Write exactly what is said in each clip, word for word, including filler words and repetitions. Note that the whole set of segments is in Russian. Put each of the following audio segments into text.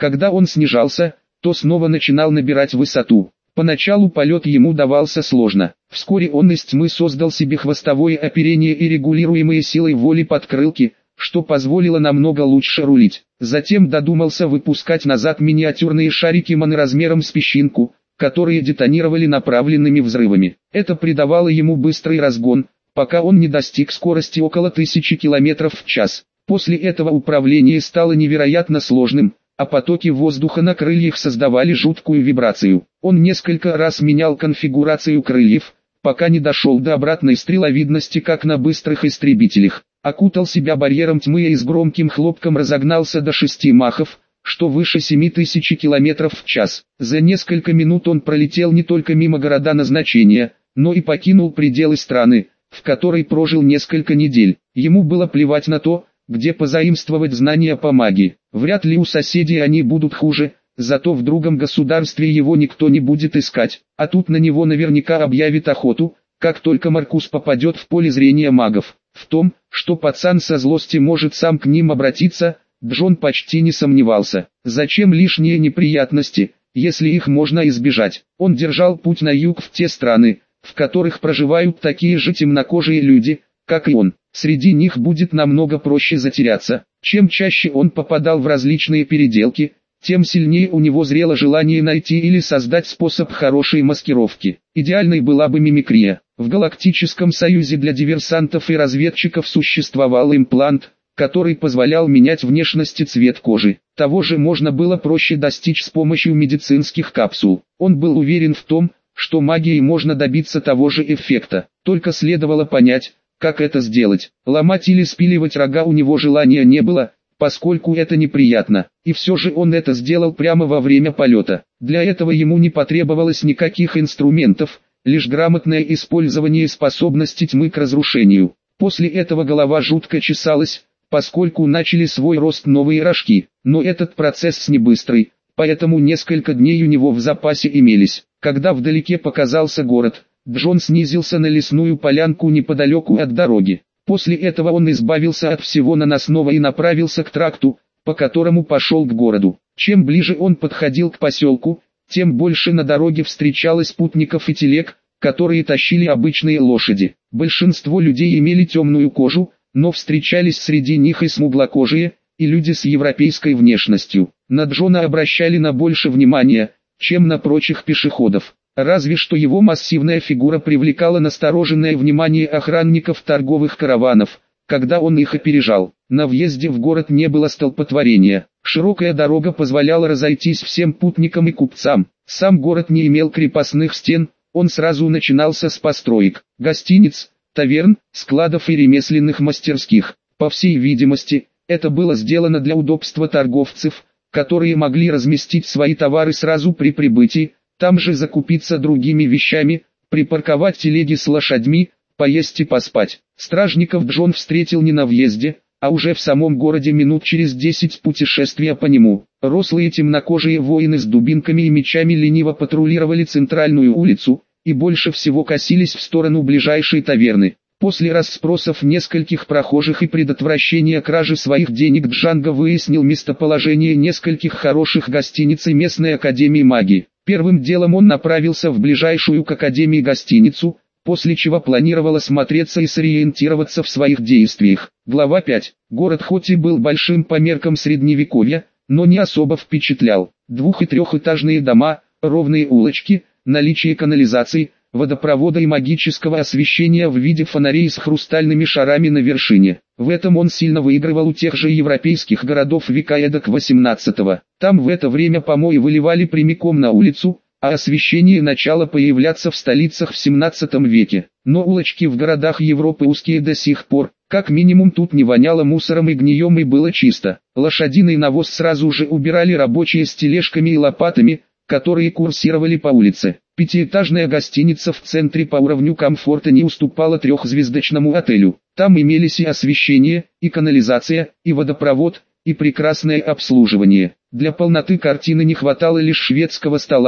Когда он снижался, то снова начинал набирать высоту. Поначалу полет ему давался сложно. Вскоре он из тьмы создал себе хвостовое оперение и регулируемые силой воли подкрылки, что позволило намного лучше рулить. Затем додумался выпускать назад миниатюрные шарики моноразмером с песчинку, которые детонировали направленными взрывами. Это придавало ему быстрый разгон, пока он не достиг скорости около тысячи километров в час. После этого управление стало невероятно сложным, а потоки воздуха на крыльях создавали жуткую вибрацию. Он несколько раз менял конфигурацию крыльев, пока не дошел до обратной стреловидности, как на быстрых истребителях. Окутал себя барьером тьмы и с громким хлопком разогнался до шести махов, что выше семи тысяч километров в час. За несколько минут он пролетел не только мимо города назначения, но и покинул пределы страны, в которой прожил несколько недель. Ему было плевать на то, где позаимствовать знания по магии. Вряд ли у соседей они будут хуже, зато в другом государстве его никто не будет искать, а тут на него наверняка объявят охоту, как только Маркус попадет в поле зрения магов. В том, что пацан со злости может сам к ним обратиться, Джон почти не сомневался. Зачем лишние неприятности, если их можно избежать? Он держал путь на юг в те страны, в которых проживают такие же темнокожие люди, как и он. Среди них будет намного проще затеряться. Чем чаще он попадал в различные переделки, тем сильнее у него зрело желание найти или создать способ хорошей маскировки. Идеальной была бы мимикрия. В Галактическом Союзе для диверсантов и разведчиков существовал имплант, который позволял менять внешность и цвет кожи. Того же можно было проще достичь с помощью медицинских капсул. Он был уверен в том, что магией можно добиться того же эффекта, только следовало понять, как это сделать. Ломать или спиливать рога у него желания не было, поскольку это неприятно, и все же он это сделал прямо во время полета. Для этого ему не потребовалось никаких инструментов, лишь грамотное использование способности тьмы к разрушению. После этого голова жутко чесалась, поскольку начали свой рост новые рожки, но этот процесс не быстрый, поэтому несколько дней у него в запасе имелись. Когда вдалеке показался город, Джон снизился на лесную полянку неподалеку от дороги. После этого он избавился от всего наносного и направился к тракту, по которому пошел к городу. Чем ближе он подходил к поселку, тем больше на дороге встречалось путников и телег, которые тащили обычные лошади. Большинство людей имели темную кожу, но встречались среди них и смуглокожие, и люди с европейской внешностью. На Джона обращали на больше внимания, чем на прочих пешеходов. Разве что его массивная фигура привлекала настороженное внимание охранников торговых караванов, когда он их опережал. На въезде в город не было столпотворения. Широкая дорога позволяла разойтись всем путникам и купцам. Сам город не имел крепостных стен, он сразу начинался с построек, гостиниц, таверн, складов и ремесленных мастерских. По всей видимости, это было сделано для удобства торговцев, которые могли разместить свои товары сразу при прибытии, там же закупиться другими вещами, припарковать телеги с лошадьми, поесть и поспать. Стражников Джон встретил не на въезде, а уже в самом городе минут через десять путешествия по нему. Рослые темнокожие воины с дубинками и мечами лениво патрулировали центральную улицу, и больше всего косились в сторону ближайшей таверны. После расспросов нескольких прохожих и предотвращения кражи своих денег Джанго выяснил местоположение нескольких хороших гостиниц и местной академии магии. Первым делом он направился в ближайшую к академии гостиницу, после чего планировал осмотреться и сориентироваться в своих действиях. Глава пять. Город хоть и был большим по меркам средневековья, но не особо впечатлял. Двух- и трехэтажные дома, ровные улочки, наличие канализации, водопровода и магического освещения в виде фонарей с хрустальными шарами на вершине. В этом он сильно выигрывал у тех же европейских городов века эдак восемнадцатого. Там в это время помои выливали прямиком на улицу, а освещение начало появляться в столицах в семнадцатом веке. Но улочки в городах Европы узкие до сих пор, как минимум тут не воняло мусором и гнием и было чисто. Лошадиный навоз сразу же убирали рабочие с тележками и лопатами, которые курсировали по улице. Пятиэтажная гостиница в центре по уровню комфорта не уступала трехзвездочному отелю. Там имелись и освещение, и канализация, и водопровод, и прекрасное обслуживание. Для полноты картины не хватало лишь шведского стола,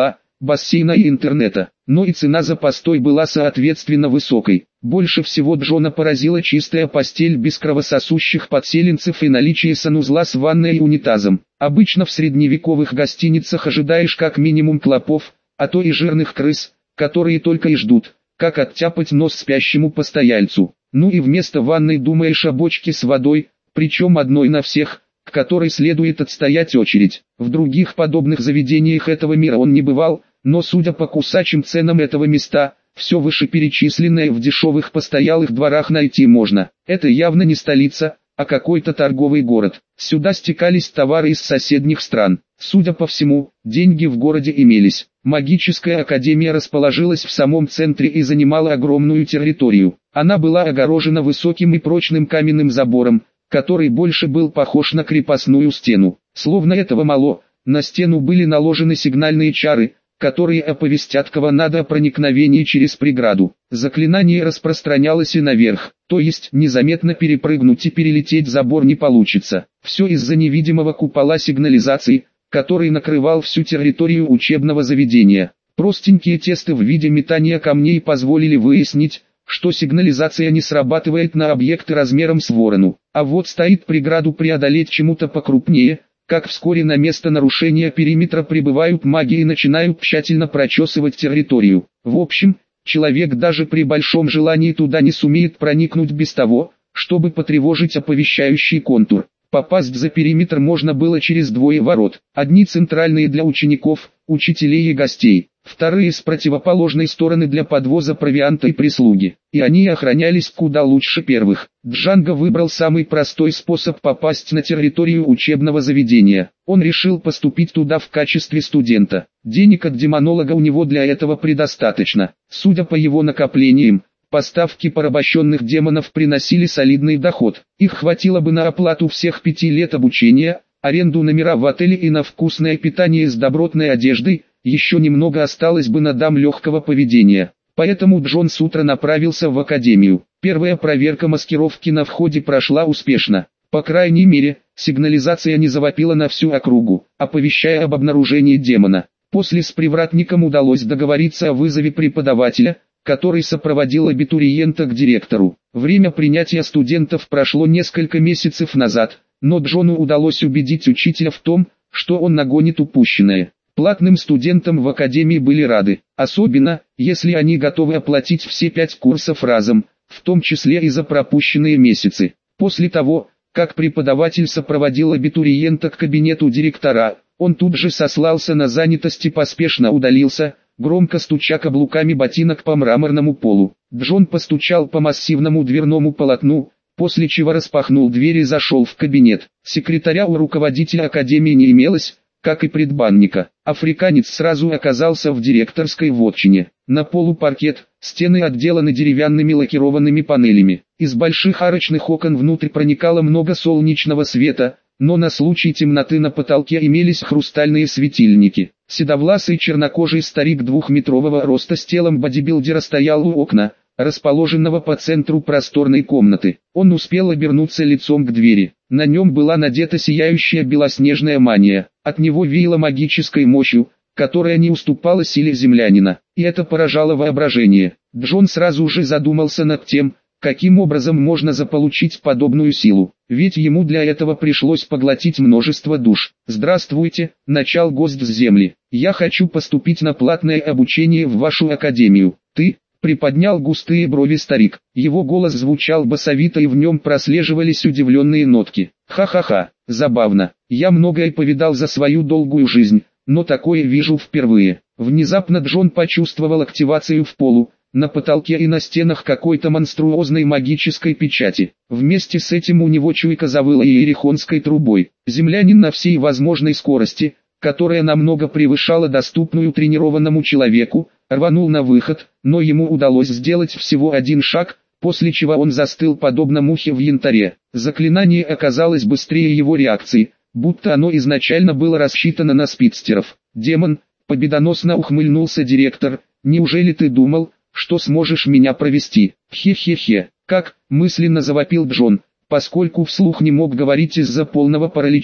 бассейна и интернета. Но и цена за постой была соответственно высокой. Больше всего Джона поразила чистая постель без кровососущих подселенцев и наличие санузла с ванной и унитазом. Обычно в средневековых гостиницах ожидаешь как минимум клопов, а то и жирных крыс, которые только и ждут, как оттяпать нос спящему постояльцу. Ну и вместо ванной думаешь о бочке с водой, причем одной на всех, к которой следует отстоять очередь. В других подобных заведениях этого мира он не бывал, но судя по кусачим ценам этого места, все вышеперечисленное в дешевых постоялых дворах найти можно. Это явно не столица, а какой-то торговый город. Сюда стекались товары из соседних стран. Судя по всему, деньги в городе имелись. Магическая академия расположилась в самом центре и занимала огромную территорию. Она была огорожена высоким и прочным каменным забором, который больше был похож на крепостную стену. Словно этого мало, на стену были наложены сигнальные чары, которые оповестят кого надо о проникновении через преграду. Заклинание распространялось и наверх, то есть незаметно перепрыгнуть и перелететь забор не получится. Все из-за невидимого купола сигнализации, который накрывал всю территорию учебного заведения. Простенькие тесты в виде метания камней позволили выяснить, что сигнализация не срабатывает на объекты размером с ворону. А вот стоит преграду преодолеть чему-то покрупнее, как вскоре на место нарушения периметра прибывают маги и начинают тщательно прочесывать территорию. В общем, человек даже при большом желании туда не сумеет проникнуть без того, чтобы потревожить оповещающий контур. Попасть за периметр можно было через двое ворот. Одни центральные для учеников, учителей и гостей, вторые с противоположной стороны для подвоза провианта и прислуги. И они охранялись куда лучше первых. Джанго выбрал самый простой способ попасть на территорию учебного заведения. Он решил поступить туда в качестве студента. Денег от демонолога у него для этого предостаточно. Судя по его накоплениям, поставки порабощенных демонов приносили солидный доход. Их хватило бы на оплату всех пяти лет обучения, аренду номера в отеле и на вкусное питание с добротной одеждой. Еще немного осталось бы на дам легкого поведения. Поэтому Джон с утра направился в академию. Первая проверка маскировки на входе прошла успешно. По крайней мере, сигнализация не завопила на всю округу, оповещая об обнаружении демона. После с привратником удалось договориться о вызове преподавателя, который сопроводил абитуриента к директору. Время принятия студентов прошло несколько месяцев назад, но Джону удалось убедить учителя в том, что он нагонит упущенное. Платным студентам в академии были рады, особенно, если они готовы оплатить все пять курсов разом, в том числе и за пропущенные месяцы. После того, как преподаватель сопроводил абитуриента к кабинету директора, он тут же сослался на занятость и поспешно удалился, громко стуча каблуками ботинок по мраморному полу. Джон постучал по массивному дверному полотну, после чего распахнул дверь и зашел в кабинет. Секретаря у руководителя академии не имелось, как и предбанника. Африканец сразу оказался в директорской вотчине. На полу паркет, стены отделаны деревянными лакированными панелями. Из больших арочных окон внутрь проникало много солнечного света, но на случай темноты на потолке имелись хрустальные светильники. Седовласый чернокожий старик двухметрового роста с телом бодибилдера стоял у окна, расположенного по центру просторной комнаты. Он успел обернуться лицом к двери. На нем была надета сияющая белоснежная мания. От него веяло магической мощью, которая не уступала силе землянина. И это поражало воображение. Джон сразу же задумался над тем, каким образом можно заполучить подобную силу. Ведь ему для этого пришлось поглотить множество душ. «Здравствуйте, начал гость с земли. Я хочу поступить на платное обучение в вашу академию. Ты?» Приподнял густые брови старик. Его голос звучал басовито и в нем прослеживались удивленные нотки. «Ха-ха-ха, забавно. Я многое повидал за свою долгую жизнь, но такое вижу впервые». Внезапно Джон почувствовал активацию в полу, на потолке и на стенах какой-то монструозной магической печати. Вместе с этим у него чуйка завыла иерихонской трубой. Землянин на всей возможной скорости, которая намного превышала доступную тренированному человеку, рванул на выход, но ему удалось сделать всего один шаг, после чего он застыл подобно мухе в янтаре. Заклинание оказалось быстрее его реакции, будто оно изначально было рассчитано на спидстеров. «Демон», — победоносно ухмыльнулся директор, — «неужели ты думал, что сможешь меня провести?» «Хе-хе-хе, как?» — мысленно завопил Джон, поскольку вслух не мог говорить из-за полного паралича.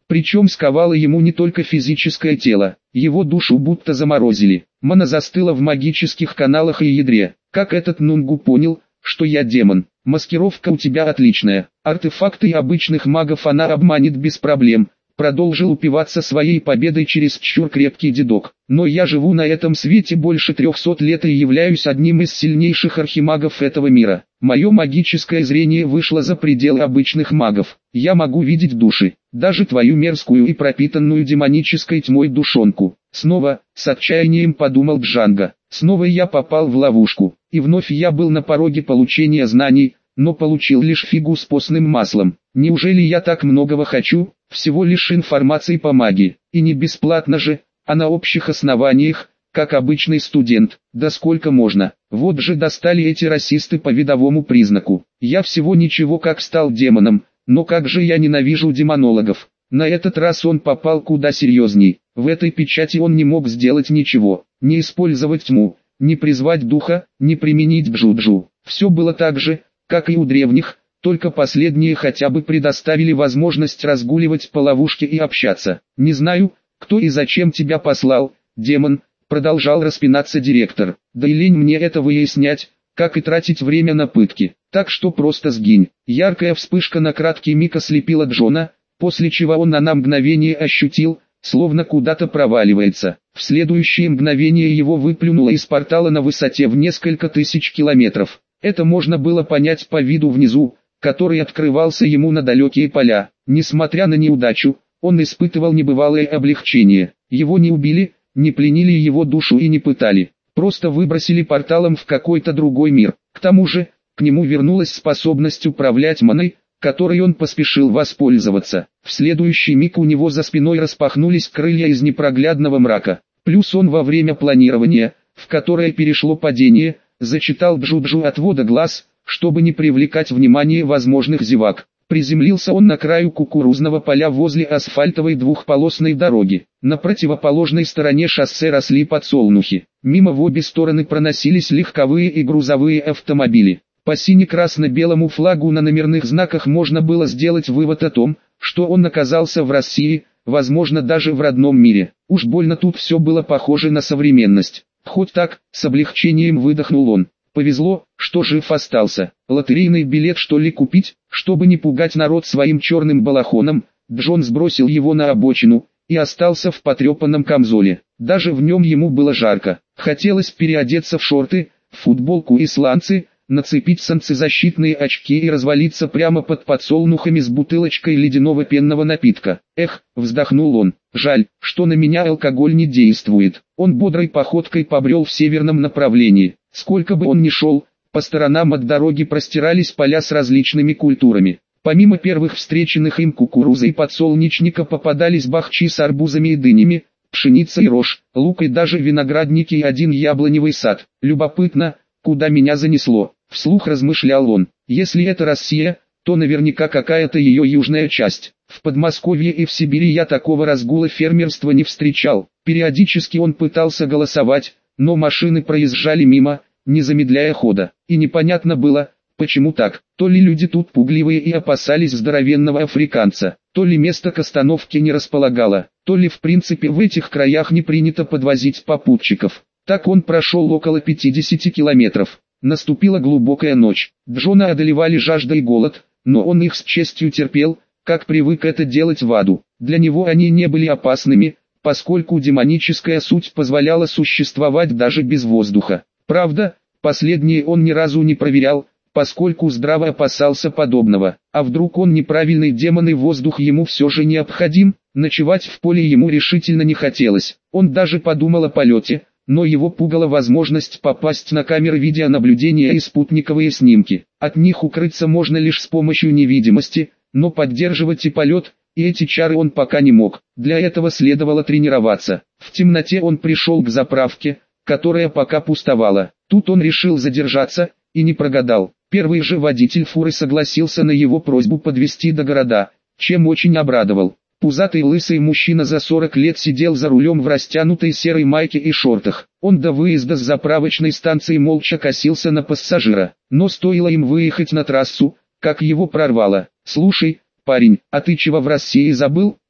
Причем сковало ему не только физическое тело, его душу будто заморозили. Мана застыла в магических каналах и ядре. Как этот Нунгу понял, что я демон? Маскировка у тебя отличная. Артефакты обычных магов она обманет без проблем. Продолжил упиваться своей победой чересчур крепкий дедок. Но я живу на этом свете больше трехсот лет и являюсь одним из сильнейших архимагов этого мира. Мое магическое зрение вышло за пределы обычных магов. Я могу видеть души, даже твою мерзкую и пропитанную демонической тьмой душонку. Снова, с отчаянием подумал Джанго, снова я попал в ловушку, и вновь я был на пороге получения знаний, но получил лишь фигу с постным маслом. Неужели я так многого хочу? Всего лишь информации по магии, и не бесплатно же, а на общих основаниях, как обычный студент. Да сколько можно? Вот же достали эти расисты по видовому признаку. Я всего ничего как стал демоном, но как же я ненавижу демонологов. На этот раз он попал куда серьезней. В этой печати он не мог сделать ничего, не использовать тьму, не призвать духа, не применить джуджу. Все было так же, как и у древних, только последние хотя бы предоставили возможность разгуливать по ловушке и общаться. «Не знаю, кто и зачем тебя послал, демон», продолжал распинаться директор. «Да и лень мне это выяснять, как и тратить время на пытки. Так что просто сгинь». Яркая вспышка на краткий миг ослепила Джона, после чего он на мгновение ощутил, словно куда-то проваливается. В следующее мгновение его выплюнуло из портала на высоте в несколько тысяч километров. Это можно было понять по виду внизу, который открывался ему на далекие поля. Несмотря на неудачу, он испытывал небывалое облегчение. Его не убили, не пленили его душу и не пытали. Просто выбросили порталом в какой-то другой мир. К тому же, к нему вернулась способность управлять маной, которой он поспешил воспользоваться. В следующий миг у него за спиной распахнулись крылья из непроглядного мрака. Плюс он во время планирования, в которое перешло падение, зачитал джуджу отвода глаз, чтобы не привлекать внимание возможных зевак. Приземлился он на краю кукурузного поля возле асфальтовой двухполосной дороги. На противоположной стороне шоссе росли подсолнухи. Мимо в обе стороны проносились легковые и грузовые автомобили. По сине-красно-белому флагу на номерных знаках можно было сделать вывод о том, что он оказался в России, возможно даже в родном мире. Уж больно тут все было похоже на современность. Хоть так, с облегчением выдохнул он. Повезло, что жив остался. Лотерейный билет что ли купить, чтобы не пугать народ своим черным балахоном? Джон сбросил его на обочину и остался в потрепанном камзоле. Даже в нем ему было жарко. Хотелось переодеться в шорты, в футболку и сланцы, нацепить солнцезащитные очки и развалиться прямо под подсолнухами с бутылочкой ледяного пенного напитка. Эх, вздохнул он, жаль, что на меня алкоголь не действует. Он бодрой походкой побрел в северном направлении. Сколько бы он ни шел, по сторонам от дороги простирались поля с различными культурами. Помимо первых встреченных им кукурузы и подсолнечника попадались бахчи с арбузами и дынями, пшеница и рожь, лук и даже виноградники и один яблоневый сад. Любопытно, куда меня занесло, вслух размышлял он. Если это Россия, то наверняка какая-то ее южная часть. В Подмосковье и в Сибири я такого разгула фермерства не встречал. Периодически он пытался голосовать, но машины проезжали мимо, не замедляя хода. И непонятно было, почему так. То ли люди тут пугливые и опасались здоровенного африканца, то ли место к остановке не располагало, то ли в принципе в этих краях не принято подвозить попутчиков. Так он прошел около пятидесяти километров. Наступила глубокая ночь. Джона одолевали жажда и голод, но он их с честью терпел, как привык это делать в аду. Для него они не были опасными, поскольку демоническая суть позволяла существовать даже без воздуха. Правда, последнее он ни разу не проверял, поскольку здраво опасался подобного. А вдруг он неправильный демон и воздух ему все же необходим? Ночевать в поле ему решительно не хотелось. Он даже подумал о полете, но его пугала возможность попасть на камеры видеонаблюдения и спутниковые снимки. От них укрыться можно лишь с помощью невидимости, но поддерживать и полет, и эти чары он пока не мог. Для этого следовало тренироваться. В темноте он пришел к заправке, которая пока пустовала. Тут он решил задержаться, и не прогадал. Первый же водитель фуры согласился на его просьбу подвезти до города, чем очень обрадовал. Пузатый лысый мужчина за сорок лет сидел за рулем в растянутой серой майке и шортах. Он до выезда с заправочной станции молча косился на пассажира, но стоило им выехать на трассу, как его прорвало. «Слушай, парень, а ты чего в России забыл?»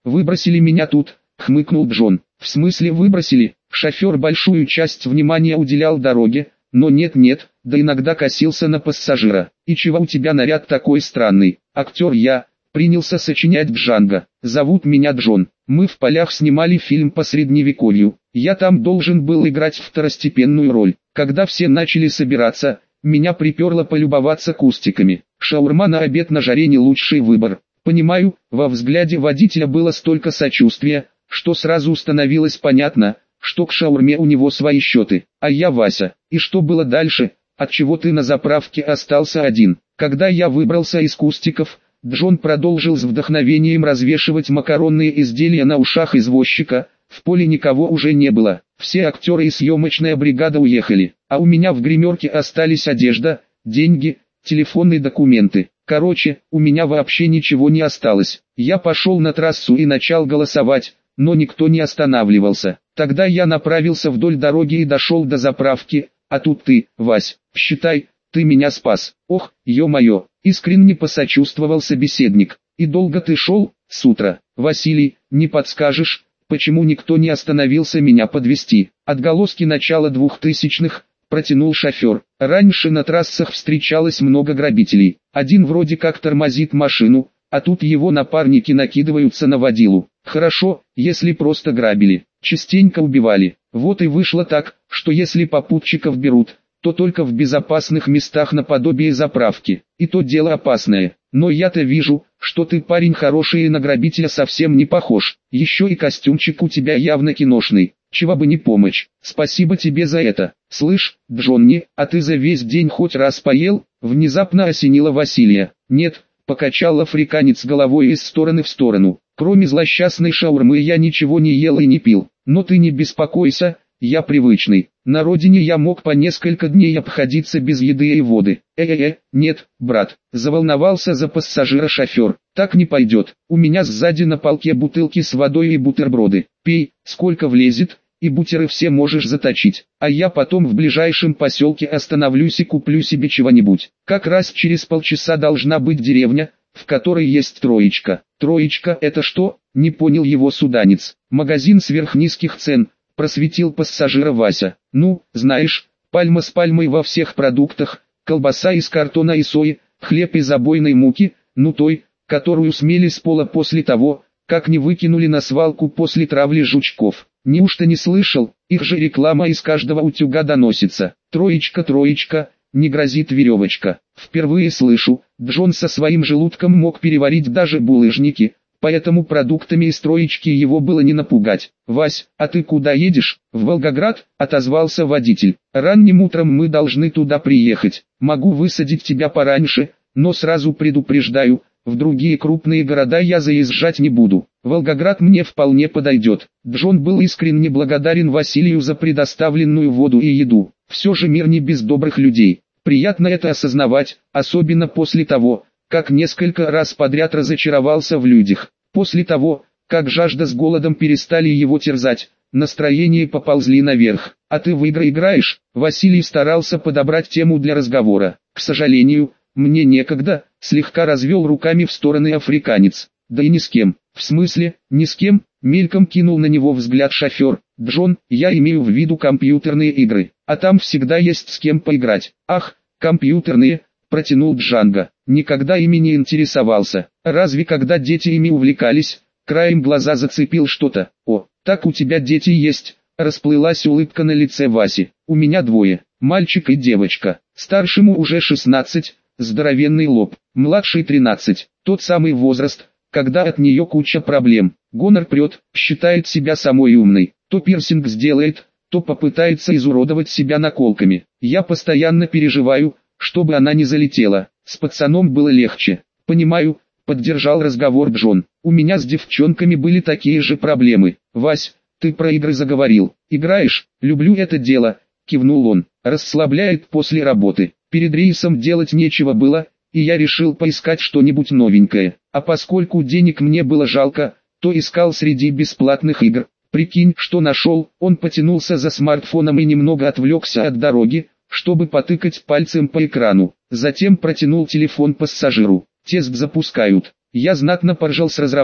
Выбросили меня тут, хмыкнул Джон. В смысле выбросили? Шофер большую часть внимания уделял дороге, но нет-нет, да иногда косился на пассажира. И чего у тебя наряд такой странный? Актер я, принялся сочинять Джанго. Зовут меня Джон. Мы в полях снимали фильм по средневековью. Я там должен был играть второстепенную роль. Когда все начали собираться, меня приперло полюбоваться кустиками. Шаурма на обед на жаре не лучший выбор. Понимаю, во взгляде водителя было столько сочувствия, что сразу становилось понятно, что к шаурме у него свои счеты. А я Вася. И что было дальше? Отчего ты на заправке остался один? Когда я выбрался из кустиков, Джон продолжил с вдохновением развешивать макаронные изделия на ушах извозчика. В поле никого уже не было. Все актеры и съемочная бригада уехали. А у меня в гримерке остались одежда, деньги, телефонные документы. Короче, у меня вообще ничего не осталось. Я пошел на трассу и начал голосовать, но никто не останавливался. Тогда я направился вдоль дороги и дошел до заправки, а тут ты, Вась, считай, ты меня спас. Ох, ё-моё, искренне посочувствовал собеседник. И долго ты шел? С утра. Василий, не подскажешь, почему никто не остановился меня подвезти? Отголоски начала двухтысячных, протянул шофер. Раньше на трассах встречалось много грабителей. Один вроде как тормозит машину, а тут его напарники накидываются на водилу. Хорошо, если просто грабили. Частенько убивали. Вот и вышло так, что если попутчиков берут, то только в безопасных местах наподобие заправки. И то дело опасное. Но я-то вижу, что ты парень хороший и на грабителя совсем не похож. Еще и костюмчик у тебя явно киношный. Чего бы не помочь. Спасибо тебе за это. Слышь, Джонни, а ты за весь день хоть раз поел? Внезапно осенило Василия. Нет, покачал африканец головой из стороны в сторону. Кроме злосчастной шаурмы я ничего не ел и не пил. Но ты не беспокойся, я привычный. На родине я мог по несколько дней обходиться без еды и воды. Э-э-э, нет, брат, заволновался за пассажира шофер. Так не пойдет. У меня сзади на полке бутылки с водой и бутерброды. Пей, сколько влезет, и бутеры все можешь заточить. А я потом в ближайшем поселке остановлюсь и куплю себе чего-нибудь. Как раз через полчаса должна быть деревня, в которой есть троечка. Троечка это что? Не понял его суданец. Магазин сверхнизких цен, просветил пассажира Вася. Ну, знаешь, пальма с пальмой во всех продуктах, колбаса из картона и сои, хлеб из обойной муки, ну той, которую смели с пола после того, как не выкинули на свалку после травли жучков. Неужто не слышал? Их же реклама из каждого утюга доносится. Троечка, троечка, не грозит веревочка. Впервые слышу, Джон со своим желудком мог переварить даже булыжники, поэтому продуктами из троечки его было не напугать. «Вась, а ты куда едешь?» «В Волгоград», — отозвался водитель. «Ранним утром мы должны туда приехать. Могу высадить тебя пораньше, но сразу предупреждаю, в другие крупные города я заезжать не буду. Волгоград мне вполне подойдет». Джон был искренне благодарен Василию за предоставленную воду и еду. Все же мир не без добрых людей. Приятно это осознавать, особенно после того, как несколько раз подряд разочаровался в людях. После того, как жажда с голодом перестали его терзать, настроение поползли наверх. «А ты в игры играешь?» Василий старался подобрать тему для разговора. «К сожалению, мне некогда», слегка развел руками в стороны африканец. «Да и ни с кем». «В смысле, ни с кем?» Мельком кинул на него взгляд шофер. «Джон, я имею в виду компьютерные игры, а там всегда есть с кем поиграть». «Ах, компьютерные», протянул Джанго. «Никогда ими не интересовался. Разве когда дети ими увлекались?» Краем глаза зацепил что-то. «О, так у тебя дети есть», расплылась улыбка на лице Васи. «У меня двое, мальчик и девочка. Старшему уже шестнадцать, здоровенный лоб, младший тринадцать, тот самый возраст, когда от нее куча проблем. Гонор прет, считает себя самой умной, то пирсинг сделает, то попытается изуродовать себя наколками. Я постоянно переживаю, чтобы она не залетела. С пацаном было легче». «Понимаю», поддержал разговор Джон. «У меня с девчонками были такие же проблемы». «Вась, ты про игры заговорил. Играешь?» «Люблю это дело», кивнул он. «Расслабляет после работы. Перед рейсом делать нечего было, и я решил поискать что-нибудь новенькое. А поскольку денег мне было жалко, то искал среди бесплатных игр. Прикинь, что нашел». Он потянулся за смартфоном и немного отвлекся от дороги, чтобы потыкать пальцем по экрану. Затем протянул телефон пассажиру. «Тест запускают». Я знатно поржал с разрабов.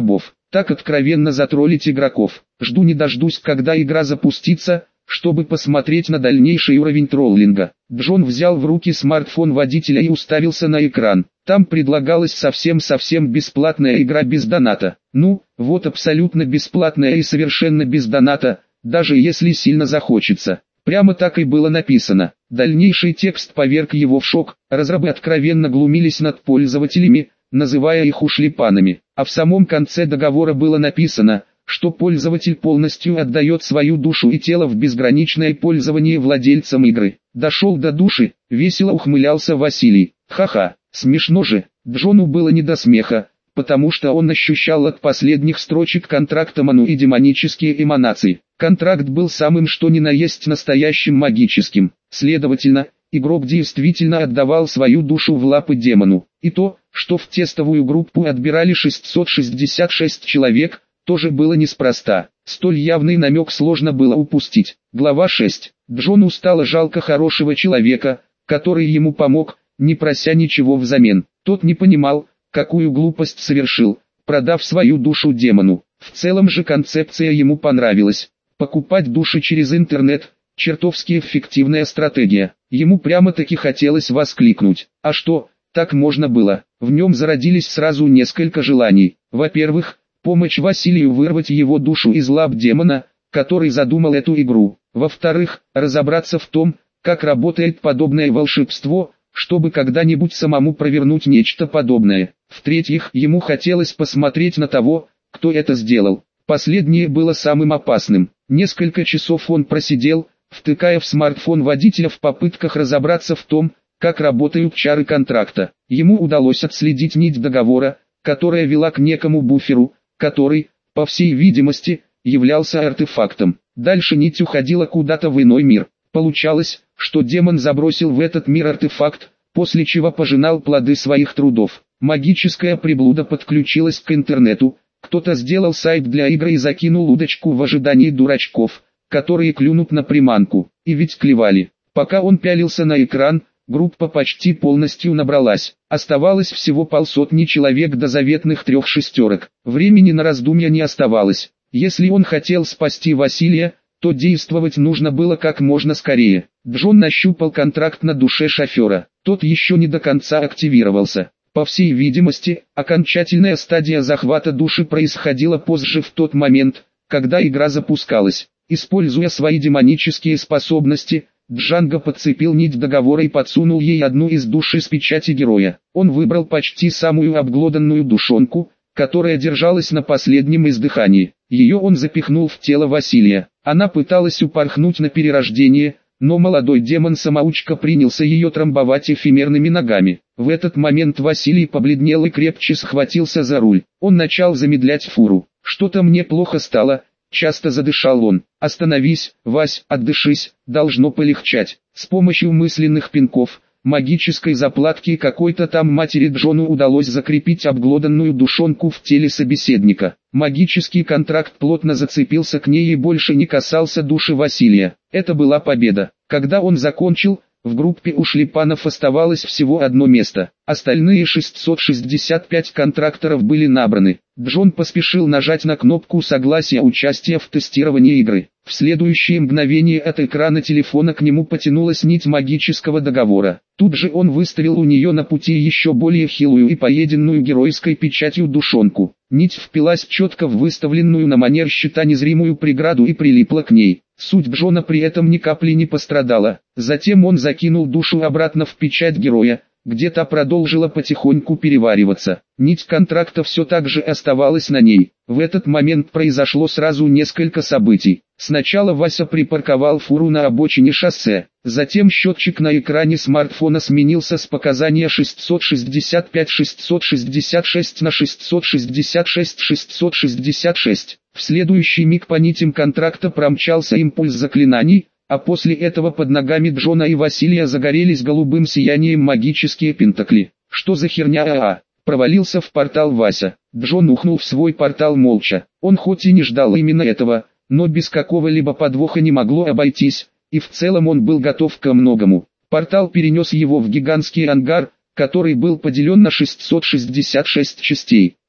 Так откровенно затроллить игроков. Жду не дождусь, когда игра запустится, чтобы посмотреть на дальнейший уровень троллинга. Джон взял в руки смартфон водителя и уставился на экран. Там предлагалась совсем-совсем бесплатная игра без доната. Ну, вот абсолютно бесплатная и совершенно без доната, даже если сильно захочется. Прямо так и было написано. Дальнейший текст поверг его в шок. Разрабы откровенно глумились над пользователями, называя их ушлепанами. А в самом конце договора было написано, что пользователь полностью отдает свою душу и тело в безграничное пользование владельцам игры. Дошел до души, весело ухмылялся Василий. Ха-ха, смешно же. Джону было не до смеха, потому что он ощущал от последних строчек контракта ману и демонические эманации. Контракт был самым что ни на есть настоящим магическим. Следовательно, игрок действительно отдавал свою душу в лапы демону. И то, что в тестовую группу отбирали шестьсот шестьдесят шесть человек, тоже было неспроста. Столь явный намек сложно было упустить. Глава шесть. Джону стало жалко хорошего человека, который ему помог, не прося ничего взамен. Тот не понимал, какую глупость совершил, продав свою душу демону. В целом же концепция ему понравилась. Покупать души через интернет – чертовски эффективная стратегия. Ему прямо-таки хотелось воскликнуть. А что, так можно было? В нем зародились сразу несколько желаний. Во-первых, помочь Василию вырвать его душу из лап демона, который задумал эту игру. Во-вторых, разобраться в том, как работает подобное волшебство, чтобы когда-нибудь самому провернуть нечто подобное. В-третьих, ему хотелось посмотреть на того, кто это сделал. Последнее было самым опасным. Несколько часов он просидел, втыкая в смартфон водителя в попытках разобраться в том, как работают чары контракта. Ему удалось отследить нить договора, которая вела к некому буферу, который, по всей видимости, являлся артефактом. Дальше нить уходила куда-то в иной мир. Получалось, что демон забросил в этот мир артефакт, после чего пожинал плоды своих трудов. Магическая приблуда подключилась к интернету, кто-то сделал сайт для игры и закинул удочку в ожидании дурачков, которые клюнут на приманку. И ведь клевали. Пока он пялился на экран, группа почти полностью набралась. Оставалось всего полсотни человек до заветных трех шестерок. Времени на раздумья не оставалось. Если он хотел спасти Василия, то действовать нужно было как можно скорее. Джон нащупал контракт на душе шофера. Тот еще не до конца активировался. По всей видимости, окончательная стадия захвата души происходила позже в тот момент, когда игра запускалась. Используя свои демонические способности, Джанго подцепил нить договора и подсунул ей одну из душ из печати героя. Он выбрал почти самую обглоданную душонку, которая держалась на последнем издыхании. Ее он запихнул в тело Василия. Она пыталась упорхнуть на перерождение, но молодой демон-самоучка принялся ее трамбовать эфемерными ногами. В этот момент Василий побледнел и крепче схватился за руль. Он начал замедлять фуру. «Что-то мне плохо стало», — часто задышал он. «Остановись, Вась, отдышись, должно полегчать». С помощью мысленных пинков, магической заплатки и какой-то там матери Джону удалось закрепить обглоданную душонку в теле собеседника. Магический контракт плотно зацепился к ней и больше не касался души Василия. Это была победа. Когда он закончил, в группе у шлепанов оставалось всего одно место. Остальные шестьсот шестьдесят пять контракторов были набраны. Джон поспешил нажать на кнопку согласия участия в тестировании игры. В следующее мгновение от экрана телефона к нему потянулась нить магического договора. Тут же он выставил у нее на пути еще более хилую и поеденную геройской печатью душонку. Нить впилась четко в выставленную на манер щита незримую преграду и прилипла к ней. Суть Джона при этом ни капли не пострадала. Затем он закинул душу обратно в печать героя, где та продолжила потихоньку перевариваться. Нить контракта все так же оставалась на ней. В этот момент произошло сразу несколько событий. Сначала Вася припарковал фуру на обочине шоссе. Затем счетчик на экране смартфона сменился с показания шестьсот шестьдесят пять шестьсот шестьдесят шесть на шестьсот шестьдесят шесть шестьсот шестьдесят шесть. В следующий миг по нитям контракта промчался импульс заклинаний, а после этого под ногами Джона и Василия загорелись голубым сиянием магические пентакли. «Что за херня, а-а?» Провалился в портал Вася. Джон ухнул в свой портал молча. Он хоть и не ждал именно этого, но без какого-либо подвоха не могло обойтись, и в целом он был готов ко многому. Портал перенес его в гигантский ангар, который был поделен на шестьсот шестьдесят шесть частей.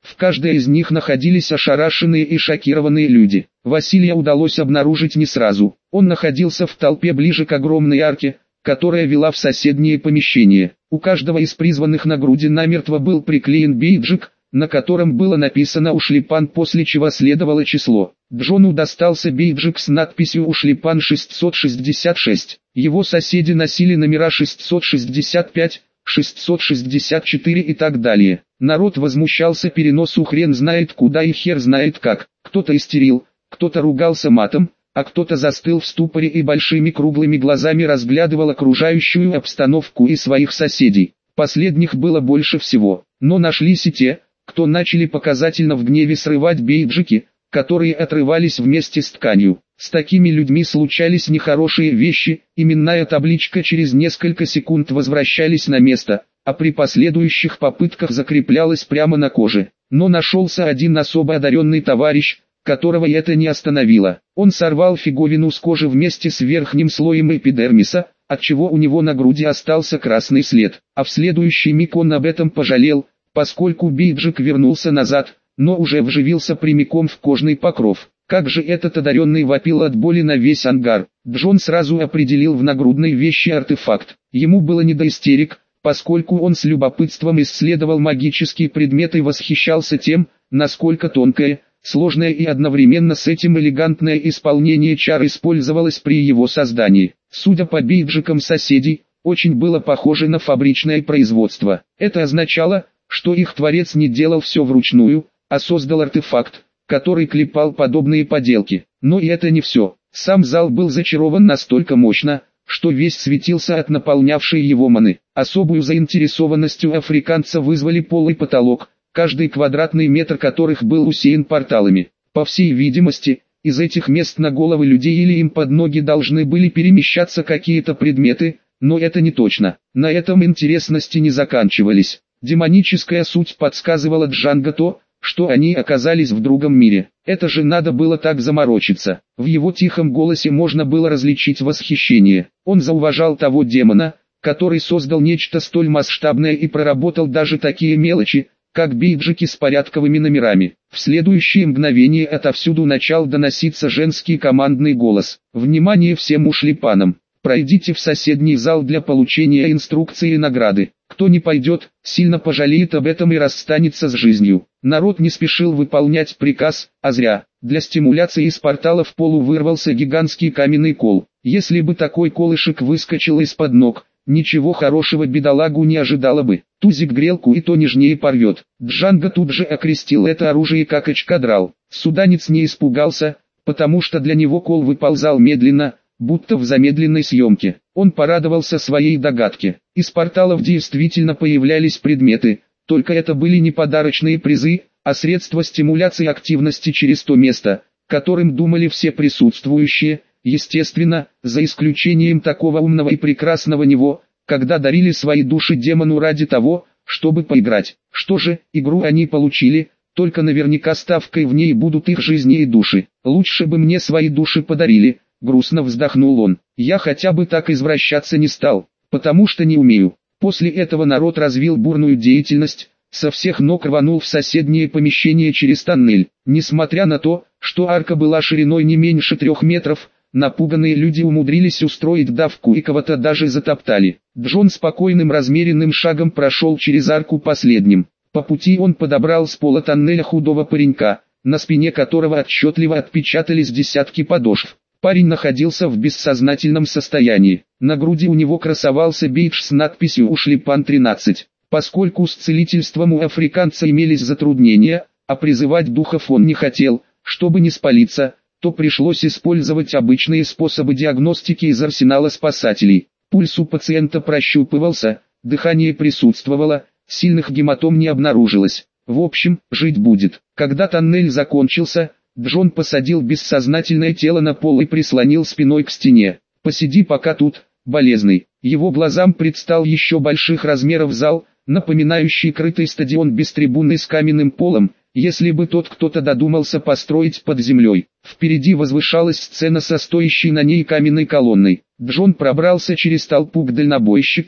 В каждой из них находились ошарашенные и шокированные люди. Василия удалось обнаружить не сразу. Он находился в толпе ближе к огромной арке, которая вела в соседние помещения. У каждого из призванных на груди намертво был приклеен бейджик, на котором было написано «Ушлепан», после чего следовало число. Джону достался бейджик с надписью «Ушлепан шестьсот шестьдесят шесть». Его соседи носили номера шестьсот шестьдесят пять, шестьсот шестьдесят четыре и так далее. Народ возмущался переносу хрен знает куда и хер знает как. Кто-то истерил, кто-то ругался матом, а кто-то застыл в ступоре и большими круглыми глазами разглядывал окружающую обстановку и своих соседей. Последних было больше всего, но нашлись и те, кто начали показательно в гневе срывать бейджики, которые отрывались вместе с тканью. С такими людьми случались нехорошие вещи, именная табличка через несколько секунд возвращались на место, а при последующих попытках закреплялась прямо на коже. Но нашелся один особо одаренный товарищ, которого это не остановило. Он сорвал фиговину с кожи вместе с верхним слоем эпидермиса, отчего у него на груди остался красный след, а в следующий миг он об этом пожалел, поскольку бейджик вернулся назад, но уже вживился прямиком в кожный покров. Как же этот одаренный вопил от боли на весь ангар. Джон сразу определил в нагрудной вещи артефакт. Ему было не до истерик, поскольку он с любопытством исследовал магические предметы и восхищался тем, насколько тонкое, сложное и одновременно с этим элегантное исполнение чар использовалось при его создании. Судя по бейджикам соседей, очень было похоже на фабричное производство. Это означало, что их творец не делал все вручную, а создал артефакт, который клепал подобные поделки. Но и это не все. Сам зал был зачарован настолько мощно, что весь светился от наполнявшей его маны. Особую заинтересованностью африканца вызвали пол и потолок, каждый квадратный метр которых был усеян порталами. По всей видимости, из этих мест на головы людей или им под ноги должны были перемещаться какие-то предметы, но это не точно. На этом интересности не заканчивались. Демоническая суть подсказывала Джанго то, что они оказались в другом мире. Это же надо было так заморочиться. В его тихом голосе можно было различить восхищение. Он зауважал того демона, который создал нечто столь масштабное и проработал даже такие мелочи, как бейджики с порядковыми номерами. В следующее мгновение отовсюду начал доноситься женский командный голос. «Внимание всем ушлепанам! Пройдите в соседний зал для получения инструкции и награды. Кто не пойдет, сильно пожалеет об этом и расстанется с жизнью». Народ не спешил выполнять приказ, а зря. Для стимуляции из портала в полу вырвался гигантский каменный кол. Если бы такой колышек выскочил из-под ног, ничего хорошего бедолагу не ожидало бы. Тузик грелку и то нежнее порвет. Джанго тут же окрестил это оружие как эчкадрал. Суданец не испугался, потому что для него кол выползал медленно, будто в замедленной съемке. Он порадовался своей догадке. Из порталов действительно появлялись предметы, только это были не подарочные призы, а средства стимуляции активности через то место, которым думали все присутствующие, естественно, за исключением такого умного и прекрасного него, когда дарили свои души демону ради того, чтобы поиграть. Что же, игру они получили, только наверняка ставкой в ней будут их жизни и души. Лучше бы мне свои души подарили. Грустно вздохнул он. Я хотя бы так извращаться не стал, потому что не умею. После этого народ развил бурную деятельность, со всех ног рванул в соседнее помещение через тоннель. Несмотря на то, что арка была шириной не меньше трех метров, напуганные люди умудрились устроить давку и кого-то даже затоптали. Джон спокойным размеренным шагом прошел через арку последним. По пути он подобрал с пола тоннеля худого паренька, на спине которого отчетливо отпечатались десятки подошв. Парень находился в бессознательном состоянии. На груди у него красовался бейдж с надписью «Ушлепан тринадцать». Поскольку с целительством у африканца имелись затруднения, а призывать духов он не хотел, чтобы не спалиться, то пришлось использовать обычные способы диагностики из арсенала спасателей. Пульс у пациента прощупывался, дыхание присутствовало, сильных гематом не обнаружилось. В общем, жить будет. Когда тоннель закончился, Джон посадил бессознательное тело на пол и прислонил спиной к стене. «Посиди пока тут, болезный». Его глазам предстал еще больших размеров зал, напоминающий крытый стадион без трибуны с каменным полом, если бы тот кто-то додумался построить под землей. Впереди возвышалась сцена со стоящей на ней каменной колонной. Джон пробрался через толпу к дальнобойщику,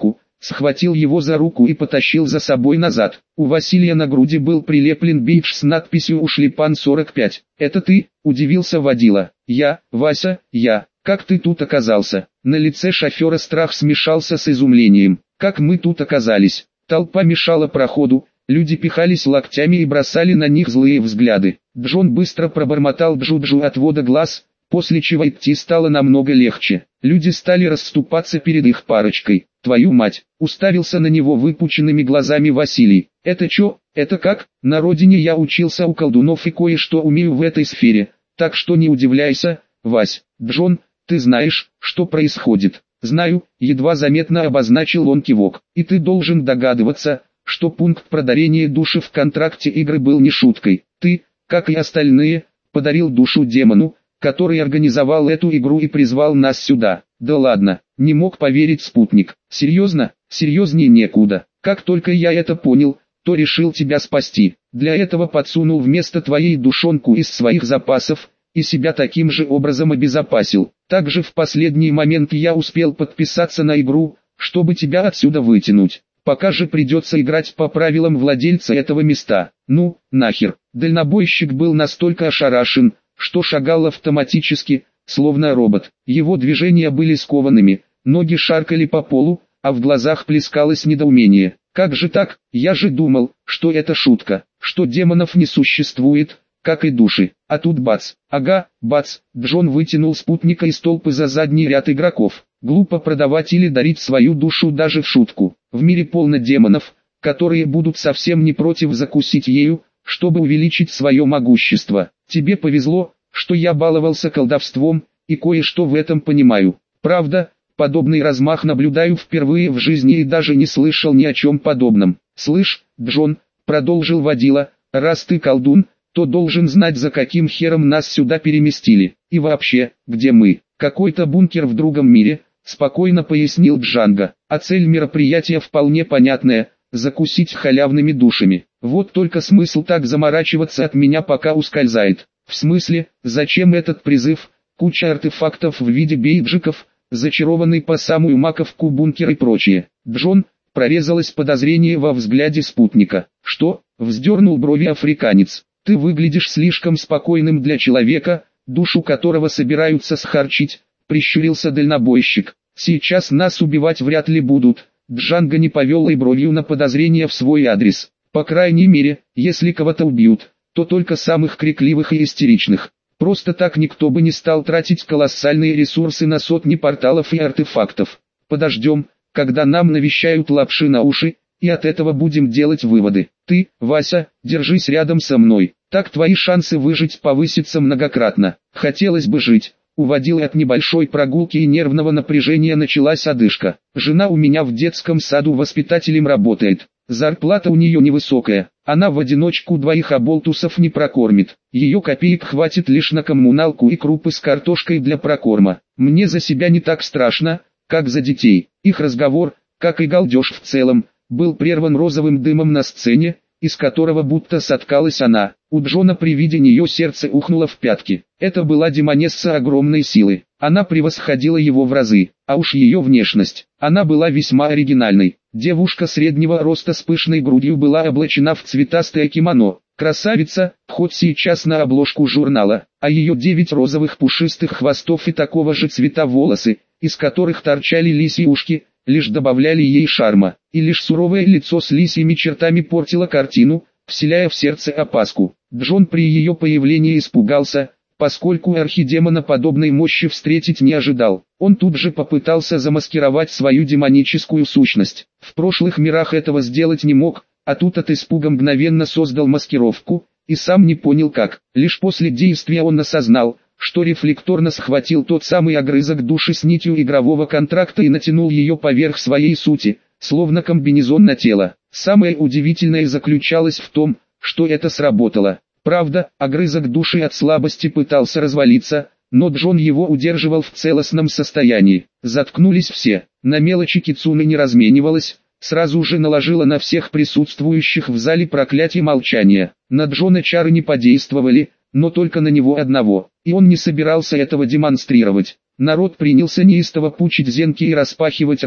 схватил его за руку и потащил за собой назад. У Василия на груди был прилеплен бейдж с надписью «Ушлепан сорок пять». «Это ты?» – удивился водила. «Я, Вася, я. Как ты тут оказался?» На лице шофера страх смешался с изумлением. «Как мы тут оказались?» Толпа мешала проходу, люди пихались локтями и бросали на них злые взгляды. Джон быстро пробормотал джуджу отвода глаз, после чего идти стало намного легче. Люди стали расступаться перед их парочкой. «Твою мать!» — уставился на него выпученными глазами Василий. «Это чё? Это как? На родине я учился у колдунов и кое-что умею в этой сфере, так что не удивляйся, Вась. Джон, ты знаешь, что происходит?» «Знаю», — едва заметно обозначил он кивок. «И ты должен догадываться, что пункт про дарение души в контракте игры был не шуткой. Ты, как и остальные, подарил душу демону, который организовал эту игру и призвал нас сюда». «Да ладно», — не мог поверить спутник. «Серьезно? Серьезнее некуда. Как только я это понял, то решил тебя спасти. Для этого подсунул вместо твоей душонку из своих запасов, и себя таким же образом обезопасил. Также в последний момент я успел подписаться на игру, чтобы тебя отсюда вытянуть. Пока же придется играть по правилам владельца этого места». «Ну, нахер». Дальнобойщик был настолько ошарашен, что шагал автоматически, словно робот. Его движения были скованными, ноги шаркали по полу, а в глазах плескалось недоумение. «Как же так? Я же думал, что это шутка, что демонов не существует, как и души». А тут бац, ага, бац, Джон вытянул спутника из толпы за задний ряд игроков. Глупо продавать или дарить свою душу даже в шутку. В мире полно демонов, которые будут совсем не против закусить ею, чтобы увеличить свое могущество. Тебе повезло, что я баловался колдовством, и кое-что в этом понимаю. Правда, подобный размах наблюдаю впервые в жизни и даже не слышал ни о чем подобном. «Слышь, Джон», — продолжил водила, — «раз ты колдун, то должен знать, за каким хером нас сюда переместили. И вообще, где мы? Какой-то бункер в другом мире», — спокойно пояснил Джанго. «А цель мероприятия вполне понятная — закусить халявными душами. Вот только смысл так заморачиваться от меня пока ускользает. В смысле, зачем этот призыв? Куча артефактов в виде бейджиков, зачарованный по самую маковку бункер и прочее». Джон, прорезалось подозрение во взгляде спутника. «Что?» — вздернул брови африканец. «Ты выглядишь слишком спокойным для человека, душу которого собираются схарчить», — прищурился дальнобойщик. «Сейчас нас убивать вряд ли будут». Джанго не повел и бровью на подозрения в свой адрес. «По крайней мере, если кого-то убьют, то только самых крикливых и истеричных. Просто так никто бы не стал тратить колоссальные ресурсы на сотни порталов и артефактов. Подождем, когда нам навещают лапши на уши, и от этого будем делать выводы. Ты, Вася, держись рядом со мной, так твои шансы выжить повысятся многократно. Хотелось бы жить». Уводил от небольшой прогулки и нервного напряжения началась одышка. «Жена у меня в детском саду воспитателем работает. Зарплата у нее невысокая. Она в одиночку двоих оболтусов не прокормит. Ее копеек хватит лишь на коммуналку и крупы с картошкой для прокорма. Мне за себя не так страшно, как за детей». Их разговор, как и галдеж в целом, был прерван розовым дымом на сцене, из которого будто соткалась она. У Джона при виде нее сердце ухнуло в пятки. Это была демонесса огромной силы. Она превосходила его в разы, а уж ее внешность. Она была весьма оригинальной. Девушка среднего роста с пышной грудью была облачена в цветастое кимоно. Красавица, хоть сейчас на обложку журнала, а ее девять розовых пушистых хвостов и такого же цвета волосы, из которых торчали лисьи ушки, лишь добавляли ей шарма, и лишь суровое лицо с лисьими чертами портило картину, вселяя в сердце опаску. Джон при ее появлении испугался, поскольку архидемона подобной мощи встретить не ожидал. Он тут же попытался замаскировать свою демоническую сущность. В прошлых мирах этого сделать не мог, а тут от испуга мгновенно создал маскировку, и сам не понял как. Лишь после действия он осознал, что рефлекторно схватил тот самый огрызок души с нитью игрового контракта и натянул ее поверх своей сути, словно комбинезон на тело. Самое удивительное заключалось в том, что это сработало. Правда, огрызок души от слабости пытался развалиться, но Джон его удерживал в целостном состоянии. Заткнулись все. На мелочи Кицуне не разменивалась, сразу же наложила на всех присутствующих в зале проклятие молчания. На Джона чары не подействовали, но только на него одного, и он не собирался этого демонстрировать. Народ принялся неистово пучить зенки и распахивать рты,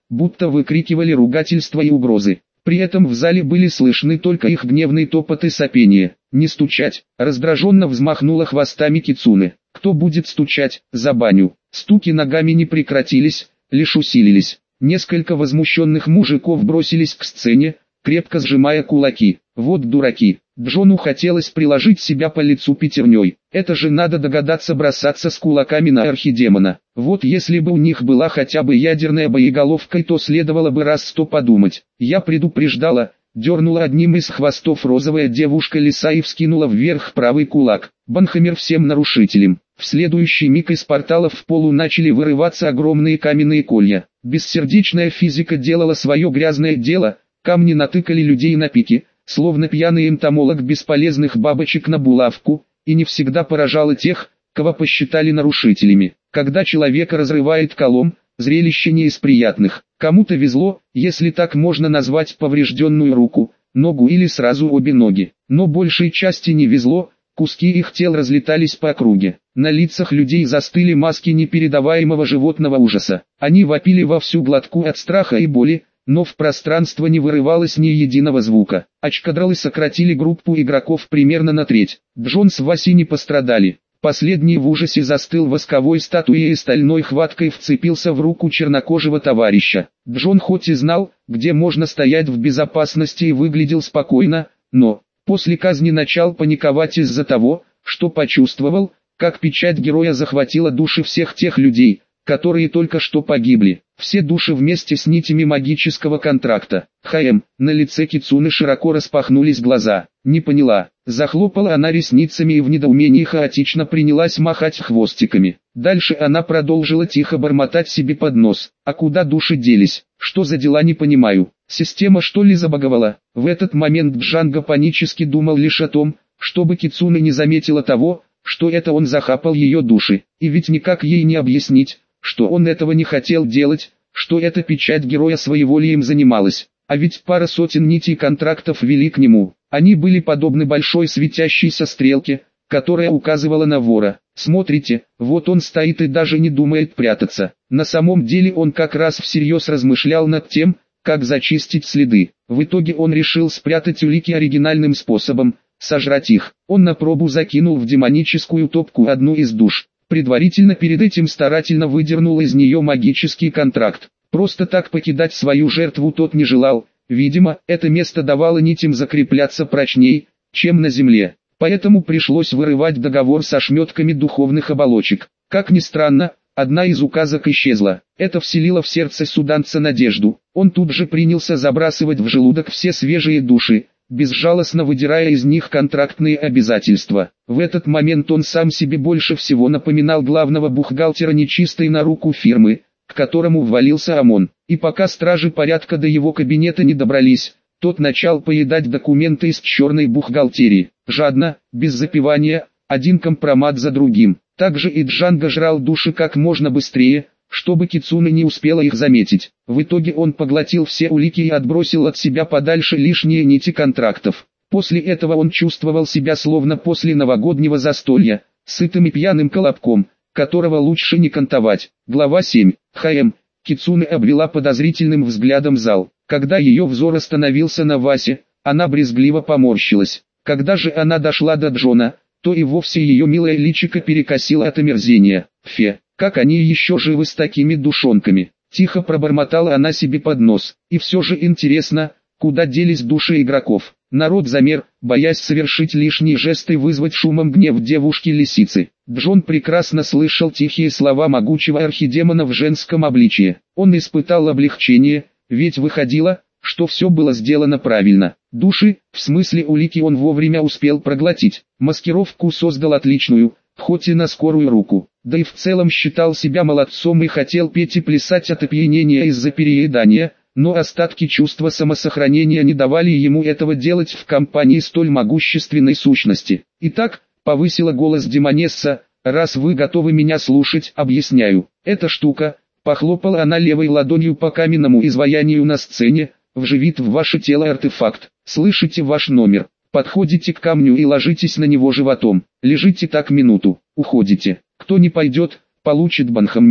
будто выкрикивали ругательства и угрозы. При этом в зале были слышны только их гневный топот и сопение. «Не стучать!» — раздраженно взмахнула хвостами кицуне. «Кто будет стучать? За баню!» Стуки ногами не прекратились, лишь усилились. Несколько возмущенных мужиков бросились к сцене, крепко сжимая кулаки. Вот дураки. Джону хотелось приложить себя по лицу пятерней. Это же надо догадаться бросаться с кулаками на архидемона. Вот если бы у них была хотя бы ядерная боеголовка, то следовало бы раз сто подумать. Я предупреждала, дернула одним из хвостов розовая девушка лиса и вскинула вверх правый кулак. Банхаммер всем нарушителям. В следующий миг из порталов в полу начали вырываться огромные каменные колья. Бессердечная физика делала свое грязное дело, камни натыкали людей на пики, словно пьяный энтомолог бесполезных бабочек на булавку, и не всегда поражало тех, кого посчитали нарушителями. Когда человека разрывает колом, зрелище не из приятных. Кому-то везло, если так можно назвать поврежденную руку, ногу или сразу обе ноги. Но большей части не везло, куски их тел разлетались по округе. На лицах людей застыли маски непередаваемого животного ужаса. Они вопили во всю глотку от страха и боли, но в пространство не вырывалось ни единого звука. Очкадралы сократили группу игроков примерно на треть. Джон с Васи не пострадали. Последний в ужасе застыл восковой статуей и стальной хваткой вцепился в руку чернокожего товарища. Джон хоть и знал, где можно стоять в безопасности и выглядел спокойно, но после казни начал паниковать из-за того, что почувствовал, как печать героя захватила души всех тех людей, которые только что погибли. Все души вместе с нитями магического контракта. Хм, на лице Кицуны широко распахнулись глаза. Не поняла. Захлопала она ресницами и в недоумении хаотично принялась махать хвостиками. Дальше она продолжила тихо бормотать себе под нос. А куда души делись? Что за дела, не понимаю. Система что ли забаговала? В этот момент Джанго панически думал лишь о том, чтобы Кицуна не заметила того, что это он захапал ее души. И ведь никак ей не объяснить, что он этого не хотел делать, что эта печать героя своеволием занималась. А ведь пара сотен нитей контрактов вели к нему. Они были подобны большой светящейся стрелке, которая указывала на вора. Смотрите, вот он стоит и даже не думает прятаться. На самом деле он как раз всерьез размышлял над тем, как зачистить следы. В итоге он решил спрятать улики оригинальным способом, сожрать их. Он на пробу закинул в демоническую топку одну из душ. Предварительно перед этим старательно выдернул из нее магический контракт. Просто так покидать свою жертву тот не желал. Видимо, это место давало нитям закрепляться прочней, чем на земле. Поэтому пришлось вырывать договор со шметками духовных оболочек. Как ни странно, одна из указок исчезла. Это вселило в сердце суданца надежду. Он тут же принялся забрасывать в желудок все свежие души, безжалостно выдирая из них контрактные обязательства. В этот момент он сам себе больше всего напоминал главного бухгалтера нечистой на руку фирмы, к которому ввалился ОМОН. И пока стражи порядка до его кабинета не добрались, тот начал поедать документы из черной бухгалтерии. Жадно, без запивания, один компромат за другим. Также и Джанго жрал души как можно быстрее, чтобы Кицуна не успела их заметить. В итоге он поглотил все улики и отбросил от себя подальше лишние нити контрактов. После этого он чувствовал себя словно после новогоднего застолья, сытым и пьяным колобком, которого лучше не кантовать. Глава семь. Хм. Кицуна обвела подозрительным взглядом зал. Когда ее взор остановился на Васе, она брезгливо поморщилась. Когда же она дошла до Джона, то и вовсе ее милое личико перекосило от омерзения. Фе, как они еще живы с такими душонками? Тихо пробормотала она себе под нос. И все же интересно, куда делись души игроков? Народ замер, боясь совершить лишний жест и вызвать шумом гнев девушки-лисицы. Джон прекрасно слышал тихие слова могучего архидемона в женском обличье. Он испытал облегчение, ведь выходило, что все было сделано правильно. Души, в смысле улики, он вовремя успел проглотить. Маскировку создал отличную, хоть и на скорую руку. Да и в целом считал себя молодцом и хотел петь и плясать от опьянения из-за переедания, но остатки чувства самосохранения не давали ему этого делать в компании столь могущественной сущности. Итак, повысила голос демонесса, раз вы готовы меня слушать, объясняю. Эта штука, похлопала она левой ладонью по каменному изваянию на сцене, вживит в ваше тело артефакт. Слышите ваш номер, подходите к камню и ложитесь на него животом. Лежите так минуту, уходите. Кто не пойдет, получит Банхаммер.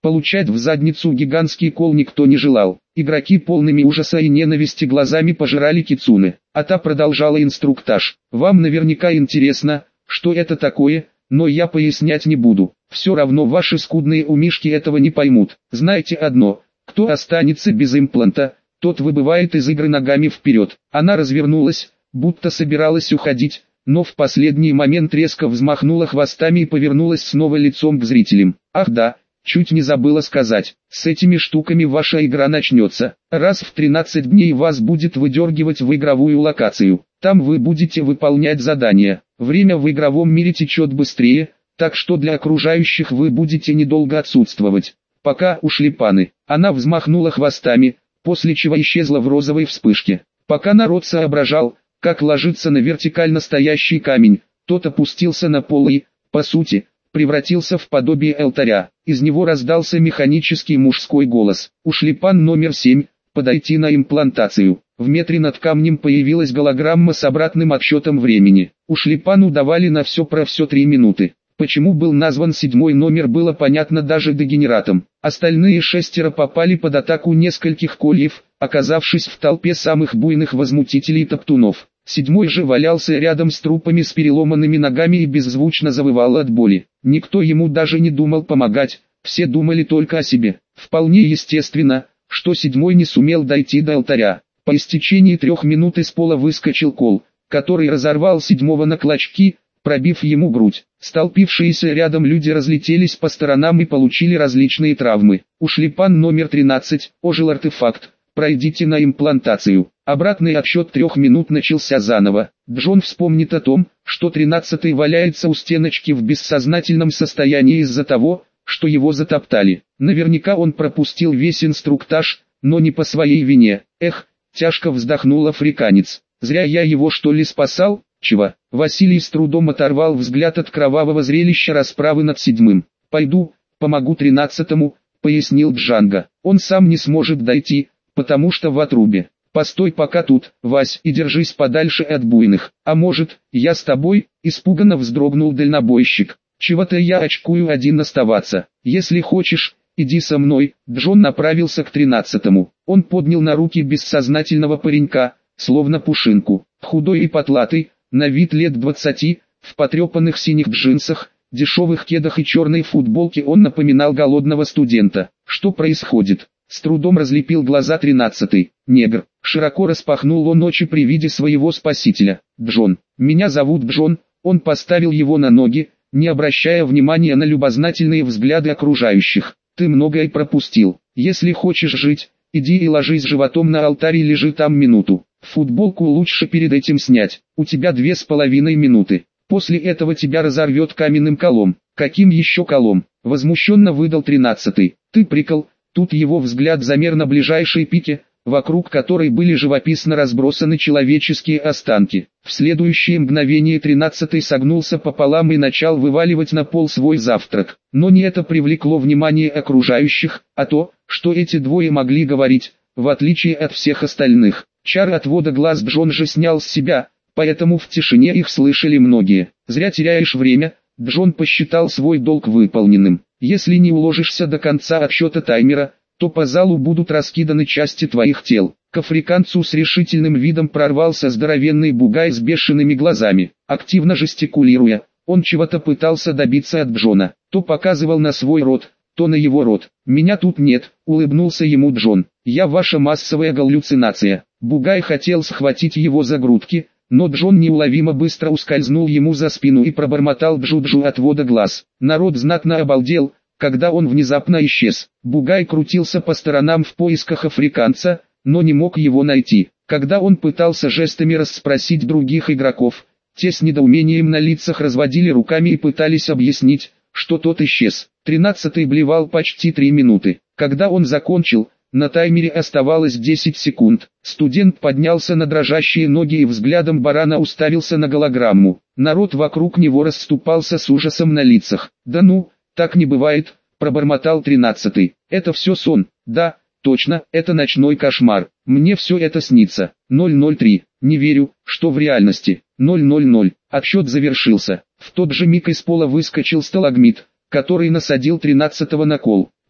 Получать в задницу гигантский кол никто не желал. Игроки полными ужаса и ненависти глазами пожирали Кицуне, а та продолжала инструктаж. Вам наверняка интересно, что это такое, но я пояснять не буду. Все равно ваши скудные умишки этого не поймут. Знаете одно, кто останется без импланта, тот выбывает из игры ногами вперед. Она развернулась, будто собиралась уходить, но в последний момент резко взмахнула хвостами и повернулась снова лицом к зрителям. Ах да, чуть не забыла сказать, с этими штуками ваша игра начнется. Раз в тринадцать дней вас будет выдергивать в игровую локацию. Там вы будете выполнять задания. Время в игровом мире течет быстрее, так что для окружающих вы будете недолго отсутствовать. Пока ушли паны, она взмахнула хвостами, после чего исчезла в розовой вспышке. Пока народ соображал, как ложиться на вертикально стоящий камень, тот опустился на пол и, по сути, превратился в подобие алтаря. Из него раздался механический мужской голос. Ушли пан номер семь, подойти на имплантацию. В метре над камнем появилась голограмма с обратным отсчетом времени. Ушли пану давали на все про все три минуты. Почему был назван седьмой номер, было понятно даже дегенератам. Остальные шестеро попали под атаку нескольких кольев, оказавшись в толпе самых буйных возмутителей топтунов. Седьмой же валялся рядом с трупами с переломанными ногами и беззвучно завывал от боли. Никто ему даже не думал помогать, все думали только о себе. Вполне естественно, что седьмой не сумел дойти до алтаря. По истечении трех минут из пола выскочил кол, который разорвал седьмого на клочки, пробив ему грудь. Столпившиеся рядом люди разлетелись по сторонам и получили различные травмы. Ушли пан номер тринадцать, ожил артефакт. Пройдите на имплантацию. Обратный отсчет трех минут начался заново. Джон вспомнит о том, что тринадцатый валяется у стеночки в бессознательном состоянии из-за того, что его затоптали. Наверняка он пропустил весь инструктаж, но не по своей вине. Эх, тяжко вздохнул африканец. Зря я его что ли спасал? Чего? Василий с трудом оторвал взгляд от кровавого зрелища расправы над седьмым. Пойду, помогу тринадцатому, пояснил Джанго. Он сам не сможет дойти, потому что в отрубе. Постой пока тут, Вась, и держись подальше от буйных. А может, я с тобой? Испуганно вздрогнул дальнобойщик. Чего-то я очкую один оставаться. Если хочешь, иди со мной. Джон направился к тринадцатому. Он поднял на руки бессознательного паренька, словно пушинку. Худой и потлатый, на вид лет двадцати, в потрепанных синих джинсах, дешевых кедах и черной футболке он напоминал голодного студента. Что происходит? С трудом разлепил глаза тринадцатый. Негр. Широко распахнул он очи при виде своего спасителя. Джон. Меня зовут Джон. Он поставил его на ноги, не обращая внимания на любознательные взгляды окружающих. Ты многое пропустил. Если хочешь жить, иди и ложись животом на алтарь и лежи там минуту. Футболку лучше перед этим снять. У тебя две с половиной минуты. После этого тебя разорвет каменным колом. Каким еще колом? Возмущенно выдал тринадцатый. Ты прикол. Тут его взгляд замер на ближайшей пике, вокруг которой были живописно разбросаны человеческие останки. В следующее мгновение тринадцатый согнулся пополам и начал вываливать на пол свой завтрак. Но не это привлекло внимание окружающих, а то, что эти двое могли говорить, в отличие от всех остальных. Чар отвода глаз Джон же снял с себя, поэтому в тишине их слышали многие. Зря теряешь время, Джон посчитал свой долг выполненным. Если не уложишься до конца отсчета таймера, то по залу будут раскиданы части твоих тел. К африканцу с решительным видом прорвался здоровенный бугай с бешеными глазами. Активно жестикулируя, он чего-то пытался добиться от Джона. То показывал на свой рот, то на его рот. «Меня тут нет», — улыбнулся ему Джон. «Я ваша массовая галлюцинация». Бугай хотел схватить его за грудки, но Джон неуловимо быстро ускользнул ему за спину и пробормотал джуджу отвода глаз. Народ знатно обалдел, когда он внезапно исчез. Бугай крутился по сторонам в поисках африканца, но не мог его найти. Когда он пытался жестами расспросить других игроков, те с недоумением на лицах разводили руками и пытались объяснить, что тот исчез. Тринадцатый блевал почти три минуты. Когда он закончил, на таймере оставалось десять секунд. Студент поднялся на дрожащие ноги и взглядом барана уставился на голограмму. Народ вокруг него расступался с ужасом на лицах. «Да ну, так не бывает», — пробормотал тринадцатый. «Это все сон». «Да, точно, это ночной кошмар. Мне все это снится». ноль ноль три. «Не верю, что в реальности». ноль ноль ноль. Отсчет завершился. В тот же миг из пола выскочил сталагмит, который насадил тринадцатого на кол.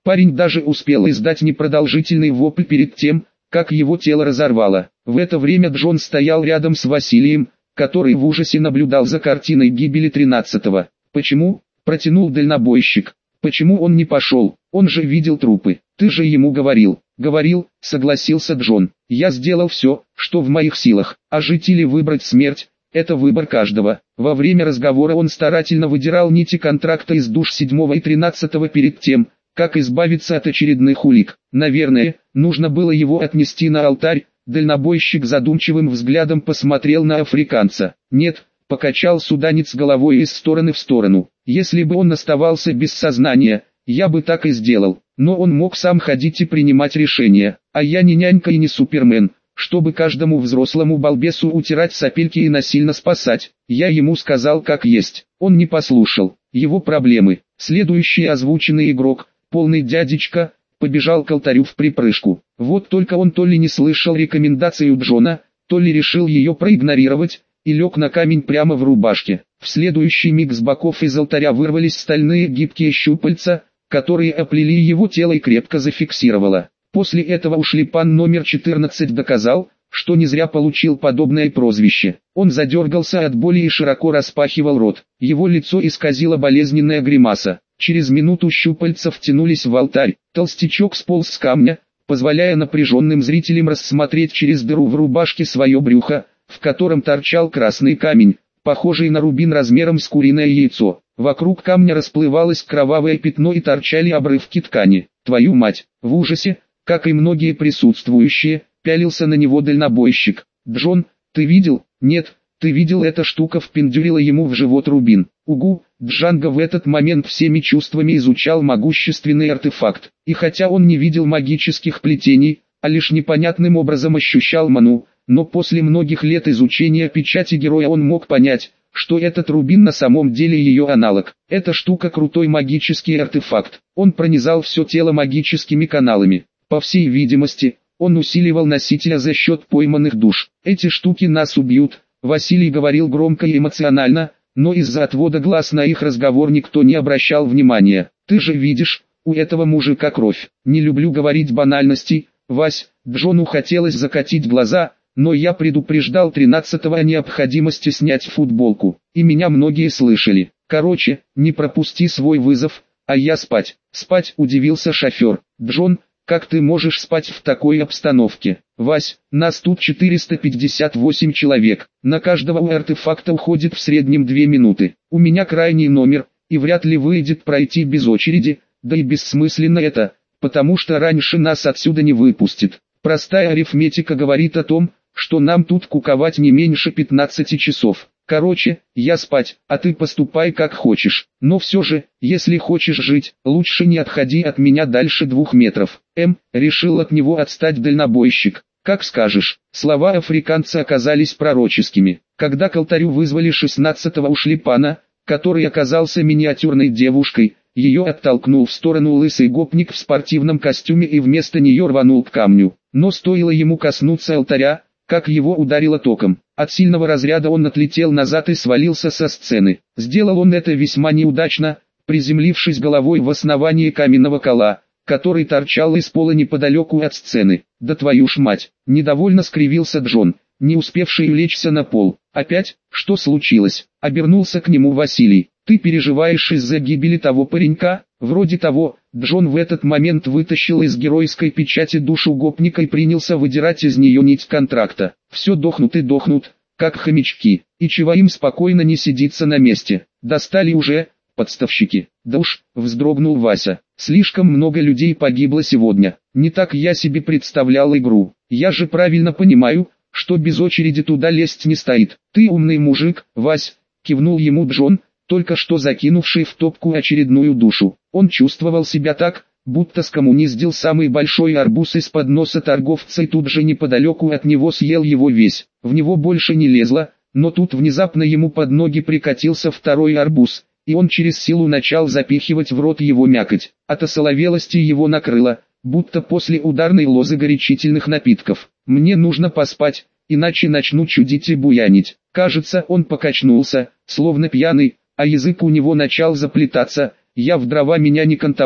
Парень даже успел издать непродолжительный вопль перед тем, как его тело разорвало. В это время Джон стоял рядом с Василием, который в ужасе наблюдал за картиной гибели тринадцатого. «Почему?» – протянул дальнобойщик. «Почему он не пошел? Он же видел трупы. Ты же ему говорил». «Говорил», – согласился Джон. «Я сделал все, что в моих силах, а жить или выбрать смерть – это выбор каждого». Во время разговора он старательно выдирал нити контракта из душ седьмого и тринадцатого перед тем, как избавиться от очередных улик. Наверное, нужно было его отнести на алтарь. Дальнобойщик задумчивым взглядом посмотрел на африканца. «Нет», — покачал суданец головой из стороны в сторону. «Если бы он оставался без сознания, я бы так и сделал. Но он мог сам ходить и принимать решения. А я не нянька и не супермен, чтобы каждому взрослому балбесу утирать сопельки и насильно спасать. Я ему сказал как есть. Он не послушал. Его проблемы». Следующий озвученный игрок, полный дядечка, побежал к алтарю в припрыжку. Вот только он то ли не слышал рекомендацию Джона, то ли решил ее проигнорировать, и лег на камень прямо в рубашке. В следующий миг с боков из алтаря вырвались стальные гибкие щупальца, которые оплели его тело и крепко зафиксировало. После этого ушлепан номер четырнадцать доказал, что не зря получил подобное прозвище. Он задергался от боли и широко распахивал рот. Его лицо исказило болезненная гримаса. Через минуту щупальца втянулись в алтарь. Толстячок сполз с камня, позволяя напряженным зрителям рассмотреть через дыру в рубашке свое брюхо, в котором торчал красный камень, похожий на рубин размером с куриное яйцо. Вокруг камня расплывалось кровавое пятно и торчали обрывки ткани. «Твою мать!» В ужасе, как и многие присутствующие, пялился на него дальнобойщик. «Джон, ты видел?» «Нет, ты видел, эта штука впендюрила ему в живот рубин». «Угу». Джанго в этот момент всеми чувствами изучал могущественный артефакт. И хотя он не видел магических плетений, а лишь непонятным образом ощущал ману, но после многих лет изучения печати героя он мог понять, что этот рубин на самом деле ее аналог. Эта штука крутой магический артефакт. Он пронизал все тело магическими каналами. По всей видимости, он усиливал носителя за счет пойманных душ. «Эти штуки нас убьют», Василий говорил громко и эмоционально, но из-за отвода глаз на их разговор никто не обращал внимания. «Ты же видишь, у этого мужика кровь. Не люблю говорить банальностей, Вась». Джону хотелось закатить глаза, но я предупреждал тринадцатого о необходимости снять футболку, и меня многие слышали. «Короче, не пропусти свой вызов, а я спать». «Спать?» – удивился шофер. «Джон, как ты можешь спать в такой обстановке?» «Вась, нас тут четыреста пятьдесят восемь человек, на каждого у артефакта уходит в среднем две минуты. У меня крайний номер, и вряд ли выйдет пройти без очереди, да и бессмысленно это, потому что раньше нас отсюда не выпустят. Простая арифметика говорит о том, что нам тут куковать не меньше пятнадцати часов. Короче, я спать, а ты поступай как хочешь. Но все же, если хочешь жить, лучше не отходи от меня дальше двух метров». М, решил от него отстать дальнобойщик. «Как скажешь». Слова африканца оказались пророческими. Когда к алтарю вызвали шестнадцатого ушлепана, который оказался миниатюрной девушкой, ее оттолкнул в сторону лысый гопник в спортивном костюме и вместо нее рванул к камню. Но стоило ему коснуться алтаря, как его ударило током. От сильного разряда он отлетел назад и свалился со сцены. Сделал он это весьма неудачно, приземлившись головой в основании каменного кола, который торчал из пола неподалеку от сцены. «Да твою ж мать!» – недовольно скривился Джон, не успевший улечься на пол. «Опять? Что случилось?» – обернулся к нему Василий. «Ты переживаешь из-за гибели того паренька?» «Вроде того». Джон в этот момент вытащил из геройской печати душу гопника и принялся выдирать из нее нить контракта. «Все дохнут и дохнут, как хомячки, и чего им спокойно не сидится на месте. Достали уже, подставщики». «Да уж», вздрогнул Вася, «слишком много людей погибло сегодня. Не так я себе представлял игру. Я же правильно понимаю, что без очереди туда лезть не стоит». «Ты умный мужик, Вась», кивнул ему Джон, только что закинувший в топку очередную душу. Он чувствовал себя так, будто скоммуниздил самый большой арбуз из-под носа торговца и тут же неподалеку от него съел его весь. В него больше не лезло, но тут внезапно ему под ноги прикатился второй арбуз, и он через силу начал запихивать в рот его мякоть. От осоловелости его накрыло, будто после ударной лозы горячительных напитков. «Мне нужно поспать, иначе начну чудить и буянить». Кажется, он покачнулся, словно пьяный, а язык у него начал заплетаться. «Я в дрова меня не кантовать»,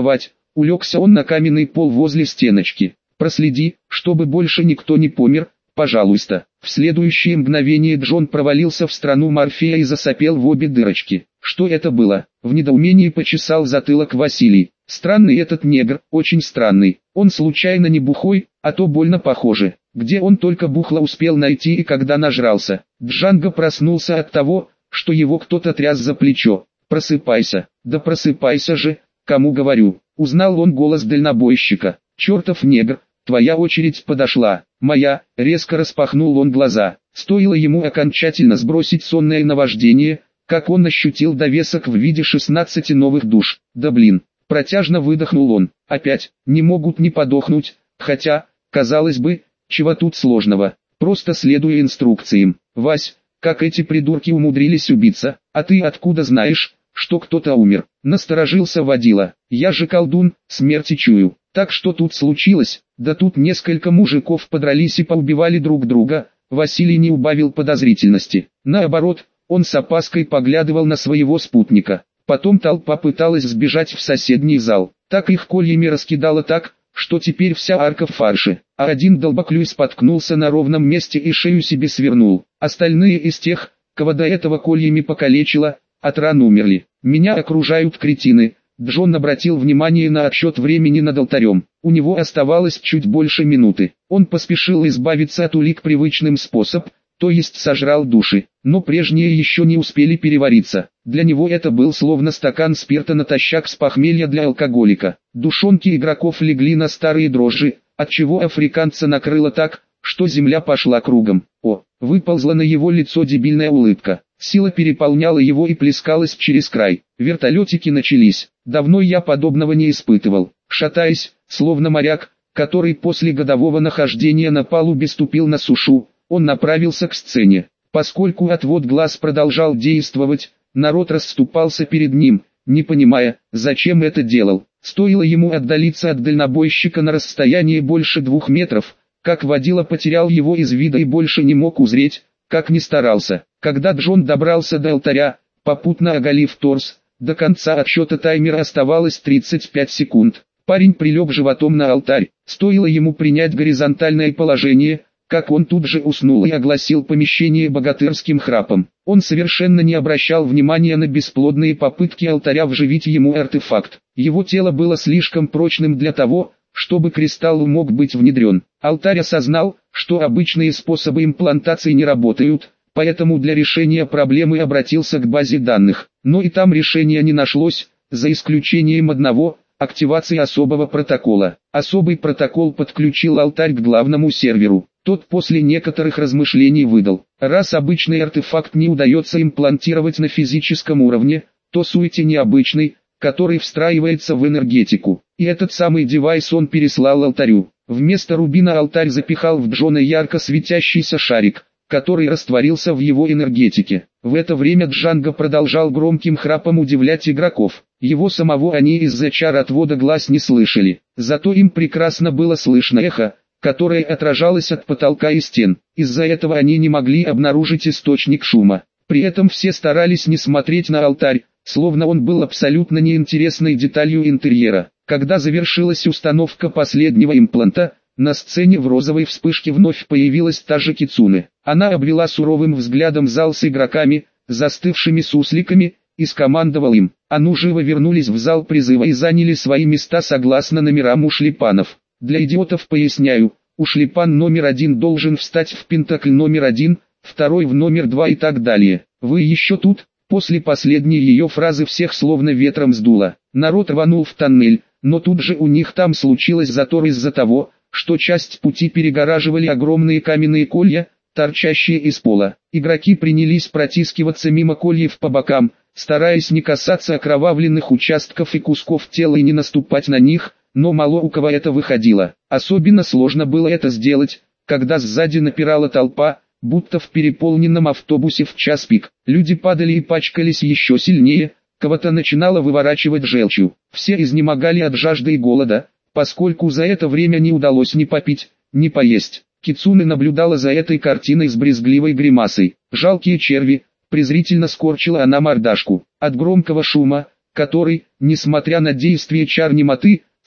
улегся он на каменный пол возле стеночки. «Проследи, чтобы больше никто не помер, пожалуйста». В следующее мгновение Джон провалился в страну Морфея и засопел в обе дырочки. Что это было? В недоумении почесал затылок Василий. Странный этот негр, очень странный. Он случайно не бухой, а то больно похоже. Где он только бухло успел найти и когда нажрался? Джанго проснулся от того, что его кто-то тряс за плечо. «Просыпайся». «Да просыпайся же, кому говорю». Узнал он голос дальнобойщика. «Чертов негр, твоя очередь подошла». «Моя», резко распахнул он глаза. Стоило ему окончательно сбросить сонное наваждение, как он ощутил довесок в виде шестнадцати новых душ. «Да блин». Протяжно выдохнул он. «Опять, не могут не подохнуть, хотя, казалось бы, чего тут сложного, просто следуя инструкциям». «Вась, как эти придурки умудрились убиться, а ты откуда знаешь, что кто-то умер?» Насторожился водила. «Я же колдун, смерти чую». «Так что тут случилось?» «Да тут несколько мужиков подрались и поубивали друг друга». Василий не убавил подозрительности. Наоборот, он с опаской поглядывал на своего спутника. Потом толпа пыталась сбежать в соседний зал. Так их кольями раскидало так, что теперь вся арка в фарше. А один долбоклюй споткнулся на ровном месте и шею себе свернул. Остальные из тех, кого до этого кольями покалечило, от ран умерли. «Меня окружают кретины». Джон обратил внимание на отсчет времени над алтарем. У него оставалось чуть больше минуты. Он поспешил избавиться от улик привычным способом, то есть сожрал души, но прежние еще не успели перевариться. Для него это был словно стакан спирта натощак с похмелья для алкоголика. Душонки игроков легли на старые дрожжи, отчего африканца накрыло так, что земля пошла кругом. О, выползла на его лицо дебильная улыбка. Сила переполняла его и плескалась через край. Вертолетики начались. Давно я подобного не испытывал. Шатаясь, словно моряк, который после годового нахождения на палубе ступил на сушу, он направился к сцене. Поскольку отвод глаз продолжал действовать, народ расступался перед ним, не понимая, зачем это делал. Стоило ему отдалиться от дальнобойщика на расстояние больше двух метров, как водила потерял его из вида и больше не мог узреть, как ни старался. Когда Джон добрался до алтаря, попутно оголив торс, до конца отсчета таймера оставалось тридцать пять секунд. Парень прилег животом на алтарь. Стоило ему принять горизонтальное положение, как он тут же уснул и огласил помещение богатырским храпом. Он совершенно не обращал внимания на бесплодные попытки алтаря вживить ему артефакт. Его тело было слишком прочным для того, чтобы кристалл мог быть внедрен. Алтарь осознал, что обычные способы имплантации не работают, поэтому для решения проблемы обратился к базе данных. Но и там решения не нашлось, за исключением одного – активации особого протокола. Особый протокол подключил алтарь к главному серверу. Тот после некоторых размышлений выдал: раз обычный артефакт не удается имплантировать на физическом уровне, то суете необычный, который встраивается в энергетику. И этот самый девайс он переслал алтарю. Вместо рубина алтарь запихал в Джона ярко светящийся шарик, который растворился в его энергетике. В это время Джанго продолжал громким храпом удивлять игроков. Его самого они из-за чар отвода глаз не слышали. Зато им прекрасно было слышно эхо, которое отражалось от потолка и стен. Из-за этого они не могли обнаружить источник шума. При этом все старались не смотреть на алтарь, словно он был абсолютно неинтересной деталью интерьера. Когда завершилась установка последнего импланта, на сцене в розовой вспышке вновь появилась та же Кицуне. Она обвела суровым взглядом зал с игроками, застывшими сусликами, и скомандовал им: «А ну живо вернулись в зал призыва и заняли свои места согласно номерам ушлепанов». Для идиотов поясняю, ушлепан номер один должен встать в пентакль номер один, второй в номер два и так далее. «Вы еще тут?» После последней ее фразы всех словно ветром сдуло. Народ рванул в тоннель, но тут же у них там случилось затор из-за того, что часть пути перегораживали огромные каменные колья, торчащие из пола. Игроки принялись протискиваться мимо кольев по бокам, стараясь не касаться окровавленных участков и кусков тела и не наступать на них, но мало у кого это выходило. Особенно сложно было это сделать, когда сзади напирала толпа, будто в переполненном автобусе в час пик. Люди падали и пачкались еще сильнее, кого-то начинало выворачивать желчью. Все изнемогали от жажды и голода, поскольку за это время не удалось ни попить, ни поесть. Кицуне наблюдала за этой картиной с брезгливой гримасой. «Жалкие черви», презрительно скорчила она мордашку. От громкого шума, который, несмотря на действие чар немоты,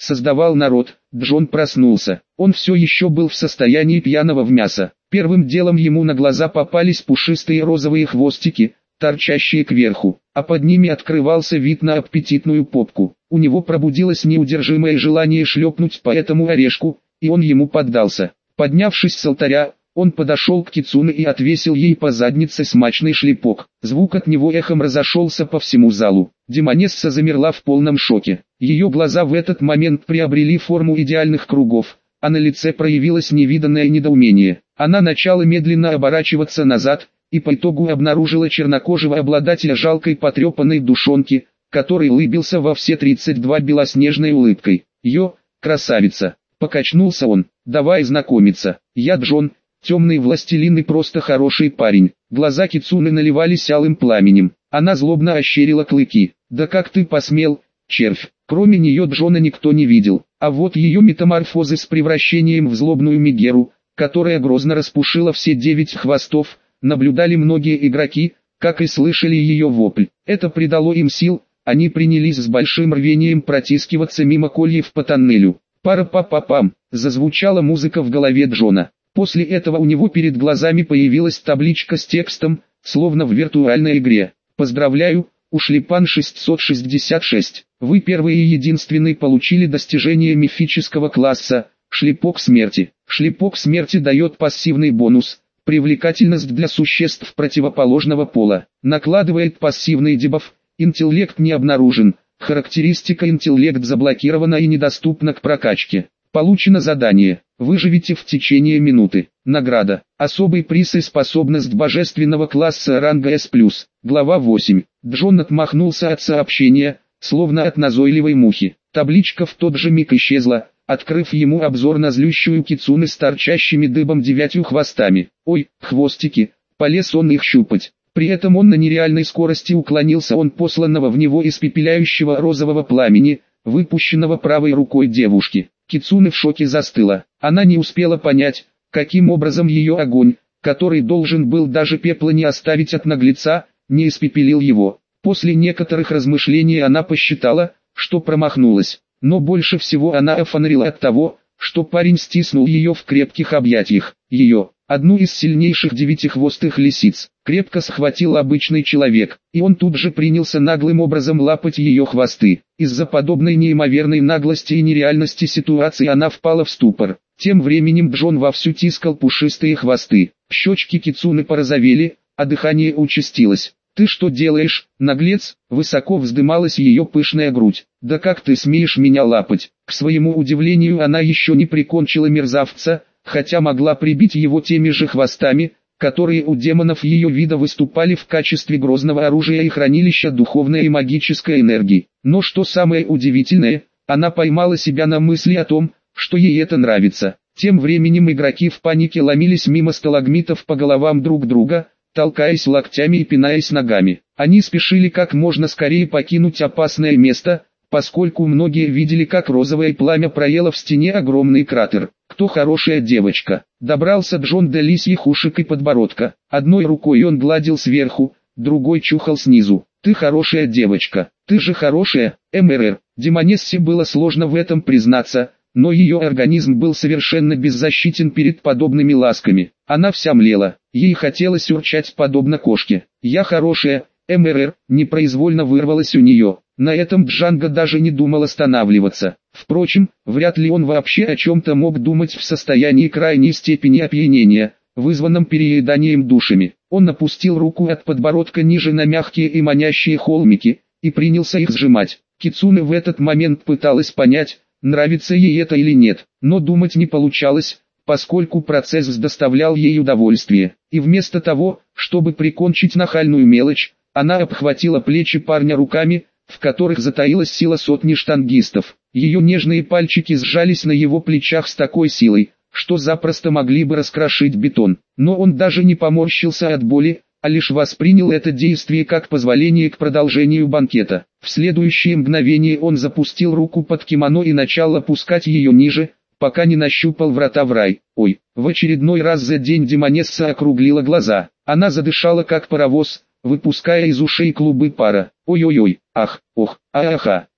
создавал народ. Джон проснулся. Он все еще был в состоянии пьяного в мясо. Первым делом ему на глаза попались пушистые розовые хвостики, торчащие кверху, а под ними открывался вид на аппетитную попку. У него пробудилось неудержимое желание шлепнуть по этому орешку, и он ему поддался. Поднявшись с алтаря, он подошел к Кицуне и отвесил ей по заднице смачный шлепок. Звук от него эхом разошелся по всему залу. Демонесса замерла в полном шоке. Ее глаза в этот момент приобрели форму идеальных кругов, а на лице проявилось невиданное недоумение. Она начала медленно оборачиваться назад, и по итогу обнаружила чернокожего обладателя жалкой потрепанной душонки, который улыбился во все тридцать два белоснежной улыбкой. «Йо, красавица!» — покачнулся он. «Давай знакомиться. Я Джон, темный властелин и просто хороший парень». Глаза Кицуны наливались алым пламенем. Она злобно ощерила клыки. «Да как ты посмел, червь!» Кроме нее Джона никто не видел, а вот ее метаморфозы с превращением в злобную Мегеру, которая грозно распушила все девять хвостов, наблюдали многие игроки, как и слышали ее вопль. Это придало им сил, они принялись с большим рвением протискиваться мимо кольев по тоннелю. Пара-па-па-пам, зазвучала музыка в голове Джона. После этого у него перед глазами появилась табличка с текстом, словно в виртуальной игре. «Поздравляю, Ушлепан шестьсот шестьдесят шесть. Вы первый и единственный получили достижение мифического класса, Шлепок смерти». Шлепок смерти дает пассивный бонус, привлекательность для существ противоположного пола. Накладывает пассивный дебаф, интеллект не обнаружен, характеристика интеллект заблокирована и недоступна к прокачке. Получено задание. Выживите в течение минуты. Награда. Особый приз и способность божественного класса ранга эс плюс. Глава восемь. Джон отмахнулся от сообщения, словно от назойливой мухи. Табличка в тот же миг исчезла, открыв ему обзор на злющую Кицуне с торчащими дыбом девятью хвостами. «Ой, хвостики!» Полез он их щупать. При этом он на нереальной скорости уклонился от посланного в него испепеляющего розового пламени, выпущенного правой рукой девушки. Кицуне в шоке застыла. Она не успела понять, каким образом ее огонь, который должен был даже пепла не оставить от наглеца, не испепелил его. После некоторых размышлений она посчитала, что промахнулась. Но больше всего она офонарила от того, что парень стиснул ее в крепких объятиях. Ее, одну из сильнейших девятихвостых лисиц, крепко схватил обычный человек, и он тут же принялся наглым образом лапать ее хвосты. Из-за подобной неимоверной наглости и нереальности ситуации она впала в ступор. Тем временем Джон вовсю тискал пушистые хвосты. Щечки Кицуны порозовели, а дыхание участилось. «Ты что делаешь, наглец?» Высоко вздымалась ее пышная грудь. «Да как ты смеешь меня лапать?» К своему удивлению она еще не прикончила мерзавца, хотя могла прибить его теми же хвостами, которые у демонов ее вида выступали в качестве грозного оружия и хранилища духовной и магической энергии. Но что самое удивительное, она поймала себя на мысли о том, что ей это нравится. Тем временем игроки в панике ломились мимо сталагмитов по головам друг друга, толкаясь локтями и пинаясь ногами. Они спешили как можно скорее покинуть опасное место, поскольку многие видели, как розовое пламя проело в стене огромный кратер. «Кто хорошая девочка?» Добрался Джон до лисьих ушек и подбородка. Одной рукой он гладил сверху, другой чухал снизу. «Ты хорошая девочка, ты же хорошая, МРР». Демонессе было сложно в этом признаться, но ее организм был совершенно беззащитен перед подобными ласками. Она вся млела, ей хотелось урчать подобно кошке. «Я хорошая, МРР», непроизвольно вырвалось у нее. На этом Джанго даже не думал останавливаться. Впрочем, вряд ли он вообще о чем-то мог думать в состоянии крайней степени опьянения, вызванном перееданием душами. Он опустил руку от подбородка ниже на мягкие и манящие холмики, и принялся их сжимать. Кицуне в этот момент пыталась понять, нравится ей это или нет, но думать не получалось, поскольку процесс доставлял ей удовольствие. И вместо того, чтобы прикончить нахальную мелочь, она обхватила плечи парня руками, в которых затаилась сила сотни штангистов. Ее нежные пальчики сжались на его плечах с такой силой, что запросто могли бы раскрошить бетон. Но он даже не поморщился от боли, а лишь воспринял это действие как позволение к продолжению банкета. В следующее мгновение он запустил руку под кимоно и начал опускать ее ниже, пока не нащупал врата в рай. Ой, в очередной раз за день демонесса округлила глаза. Она задышала как паровоз, выпуская из ушей клубы пара. Ой-ой-ой, ах, ох, а-аха.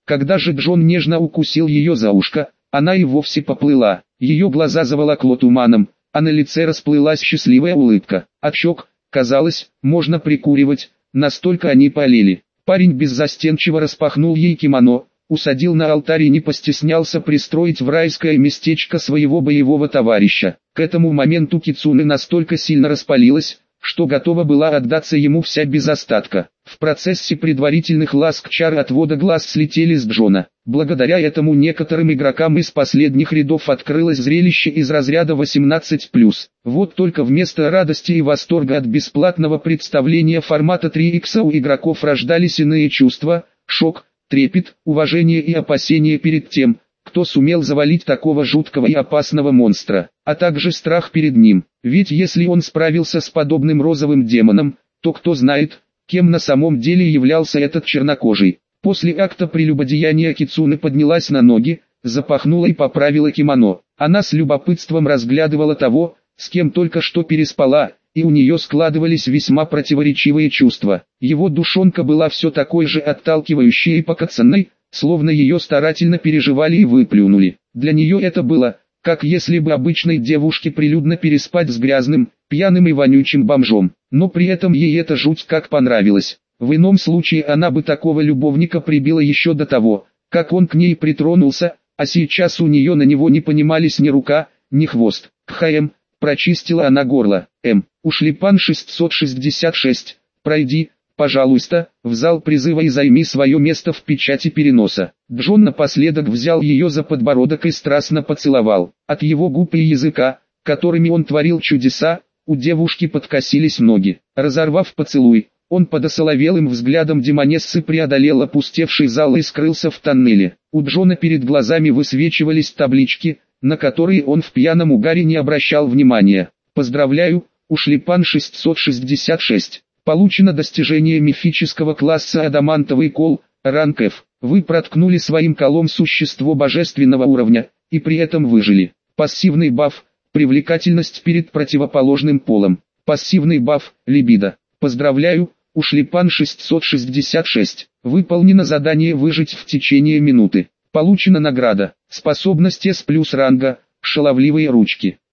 Когда же Джон нежно укусил ее за ушко, она и вовсе поплыла. Ее глаза заволокло туманом, а на лице расплылась счастливая улыбка. От щек, казалось, можно прикуривать, настолько они палили. Парень беззастенчиво распахнул ей кимоно, усадил на алтарь и не постеснялся пристроить в райское местечко своего боевого товарища. К этому моменту Кицуне настолько сильно распалилась, что готова была отдаться ему вся без остатка. В процессе предварительных ласк чары отвода глаз слетели с Джона. Благодаря этому некоторым игрокам из последних рядов открылось зрелище из разряда восемнадцать плюс. Вот только вместо радости и восторга от бесплатного представления формата три икс у игроков рождались иные чувства: шок, трепет, уважение и опасение перед тем, кто сумел завалить такого жуткого и опасного монстра, а также страх перед ним. Ведь если он справился с подобным розовым демоном, то кто знает, кем на самом деле являлся этот чернокожий. После акта прелюбодеяния Кицуне поднялась на ноги, запахнула и поправила кимоно. Она с любопытством разглядывала того, с кем только что переспала, и у нее складывались весьма противоречивые чувства. Его душонка была все такой же отталкивающей и покоцанной, словно ее старательно переживали и выплюнули. Для нее это было, как если бы обычной девушке прилюдно переспать с грязным, пьяным и вонючим бомжом. Но при этом ей это жуть как понравилось. В ином случае она бы такого любовника прибила еще до того, как он к ней притронулся, а сейчас у нее на него не понимались ни рука, ни хвост. «Кхм», прочистила она горло. «М, Ушлепан шестьсот шестьдесят шесть, пройди, пожалуйста, в зал призыва и займи свое место в печати переноса». Джон напоследок взял ее за подбородок и страстно поцеловал. От его губ и языка, которыми он творил чудеса, у девушки подкосились ноги. Разорвав поцелуй, он под осоловелым взглядом демонессы преодолел опустевший зал и скрылся в тоннеле. У Джона перед глазами высвечивались таблички, на которые он в пьяном угаре не обращал внимания. «Поздравляю, Ушлепан шестьсот шестьдесят шесть. Получено достижение мифического класса Адамантовый кол, ранг F. Вы проткнули своим колом существо божественного уровня, и при этом выжили. Пассивный баф, привлекательность перед противоположным полом. Пассивный баф, либидо. Поздравляю, Ушлепан шестьсот шестьдесят шесть. Выполнено задание выжить в течение минуты. Получена награда. Способность S плюс ранга, шаловливые ручки.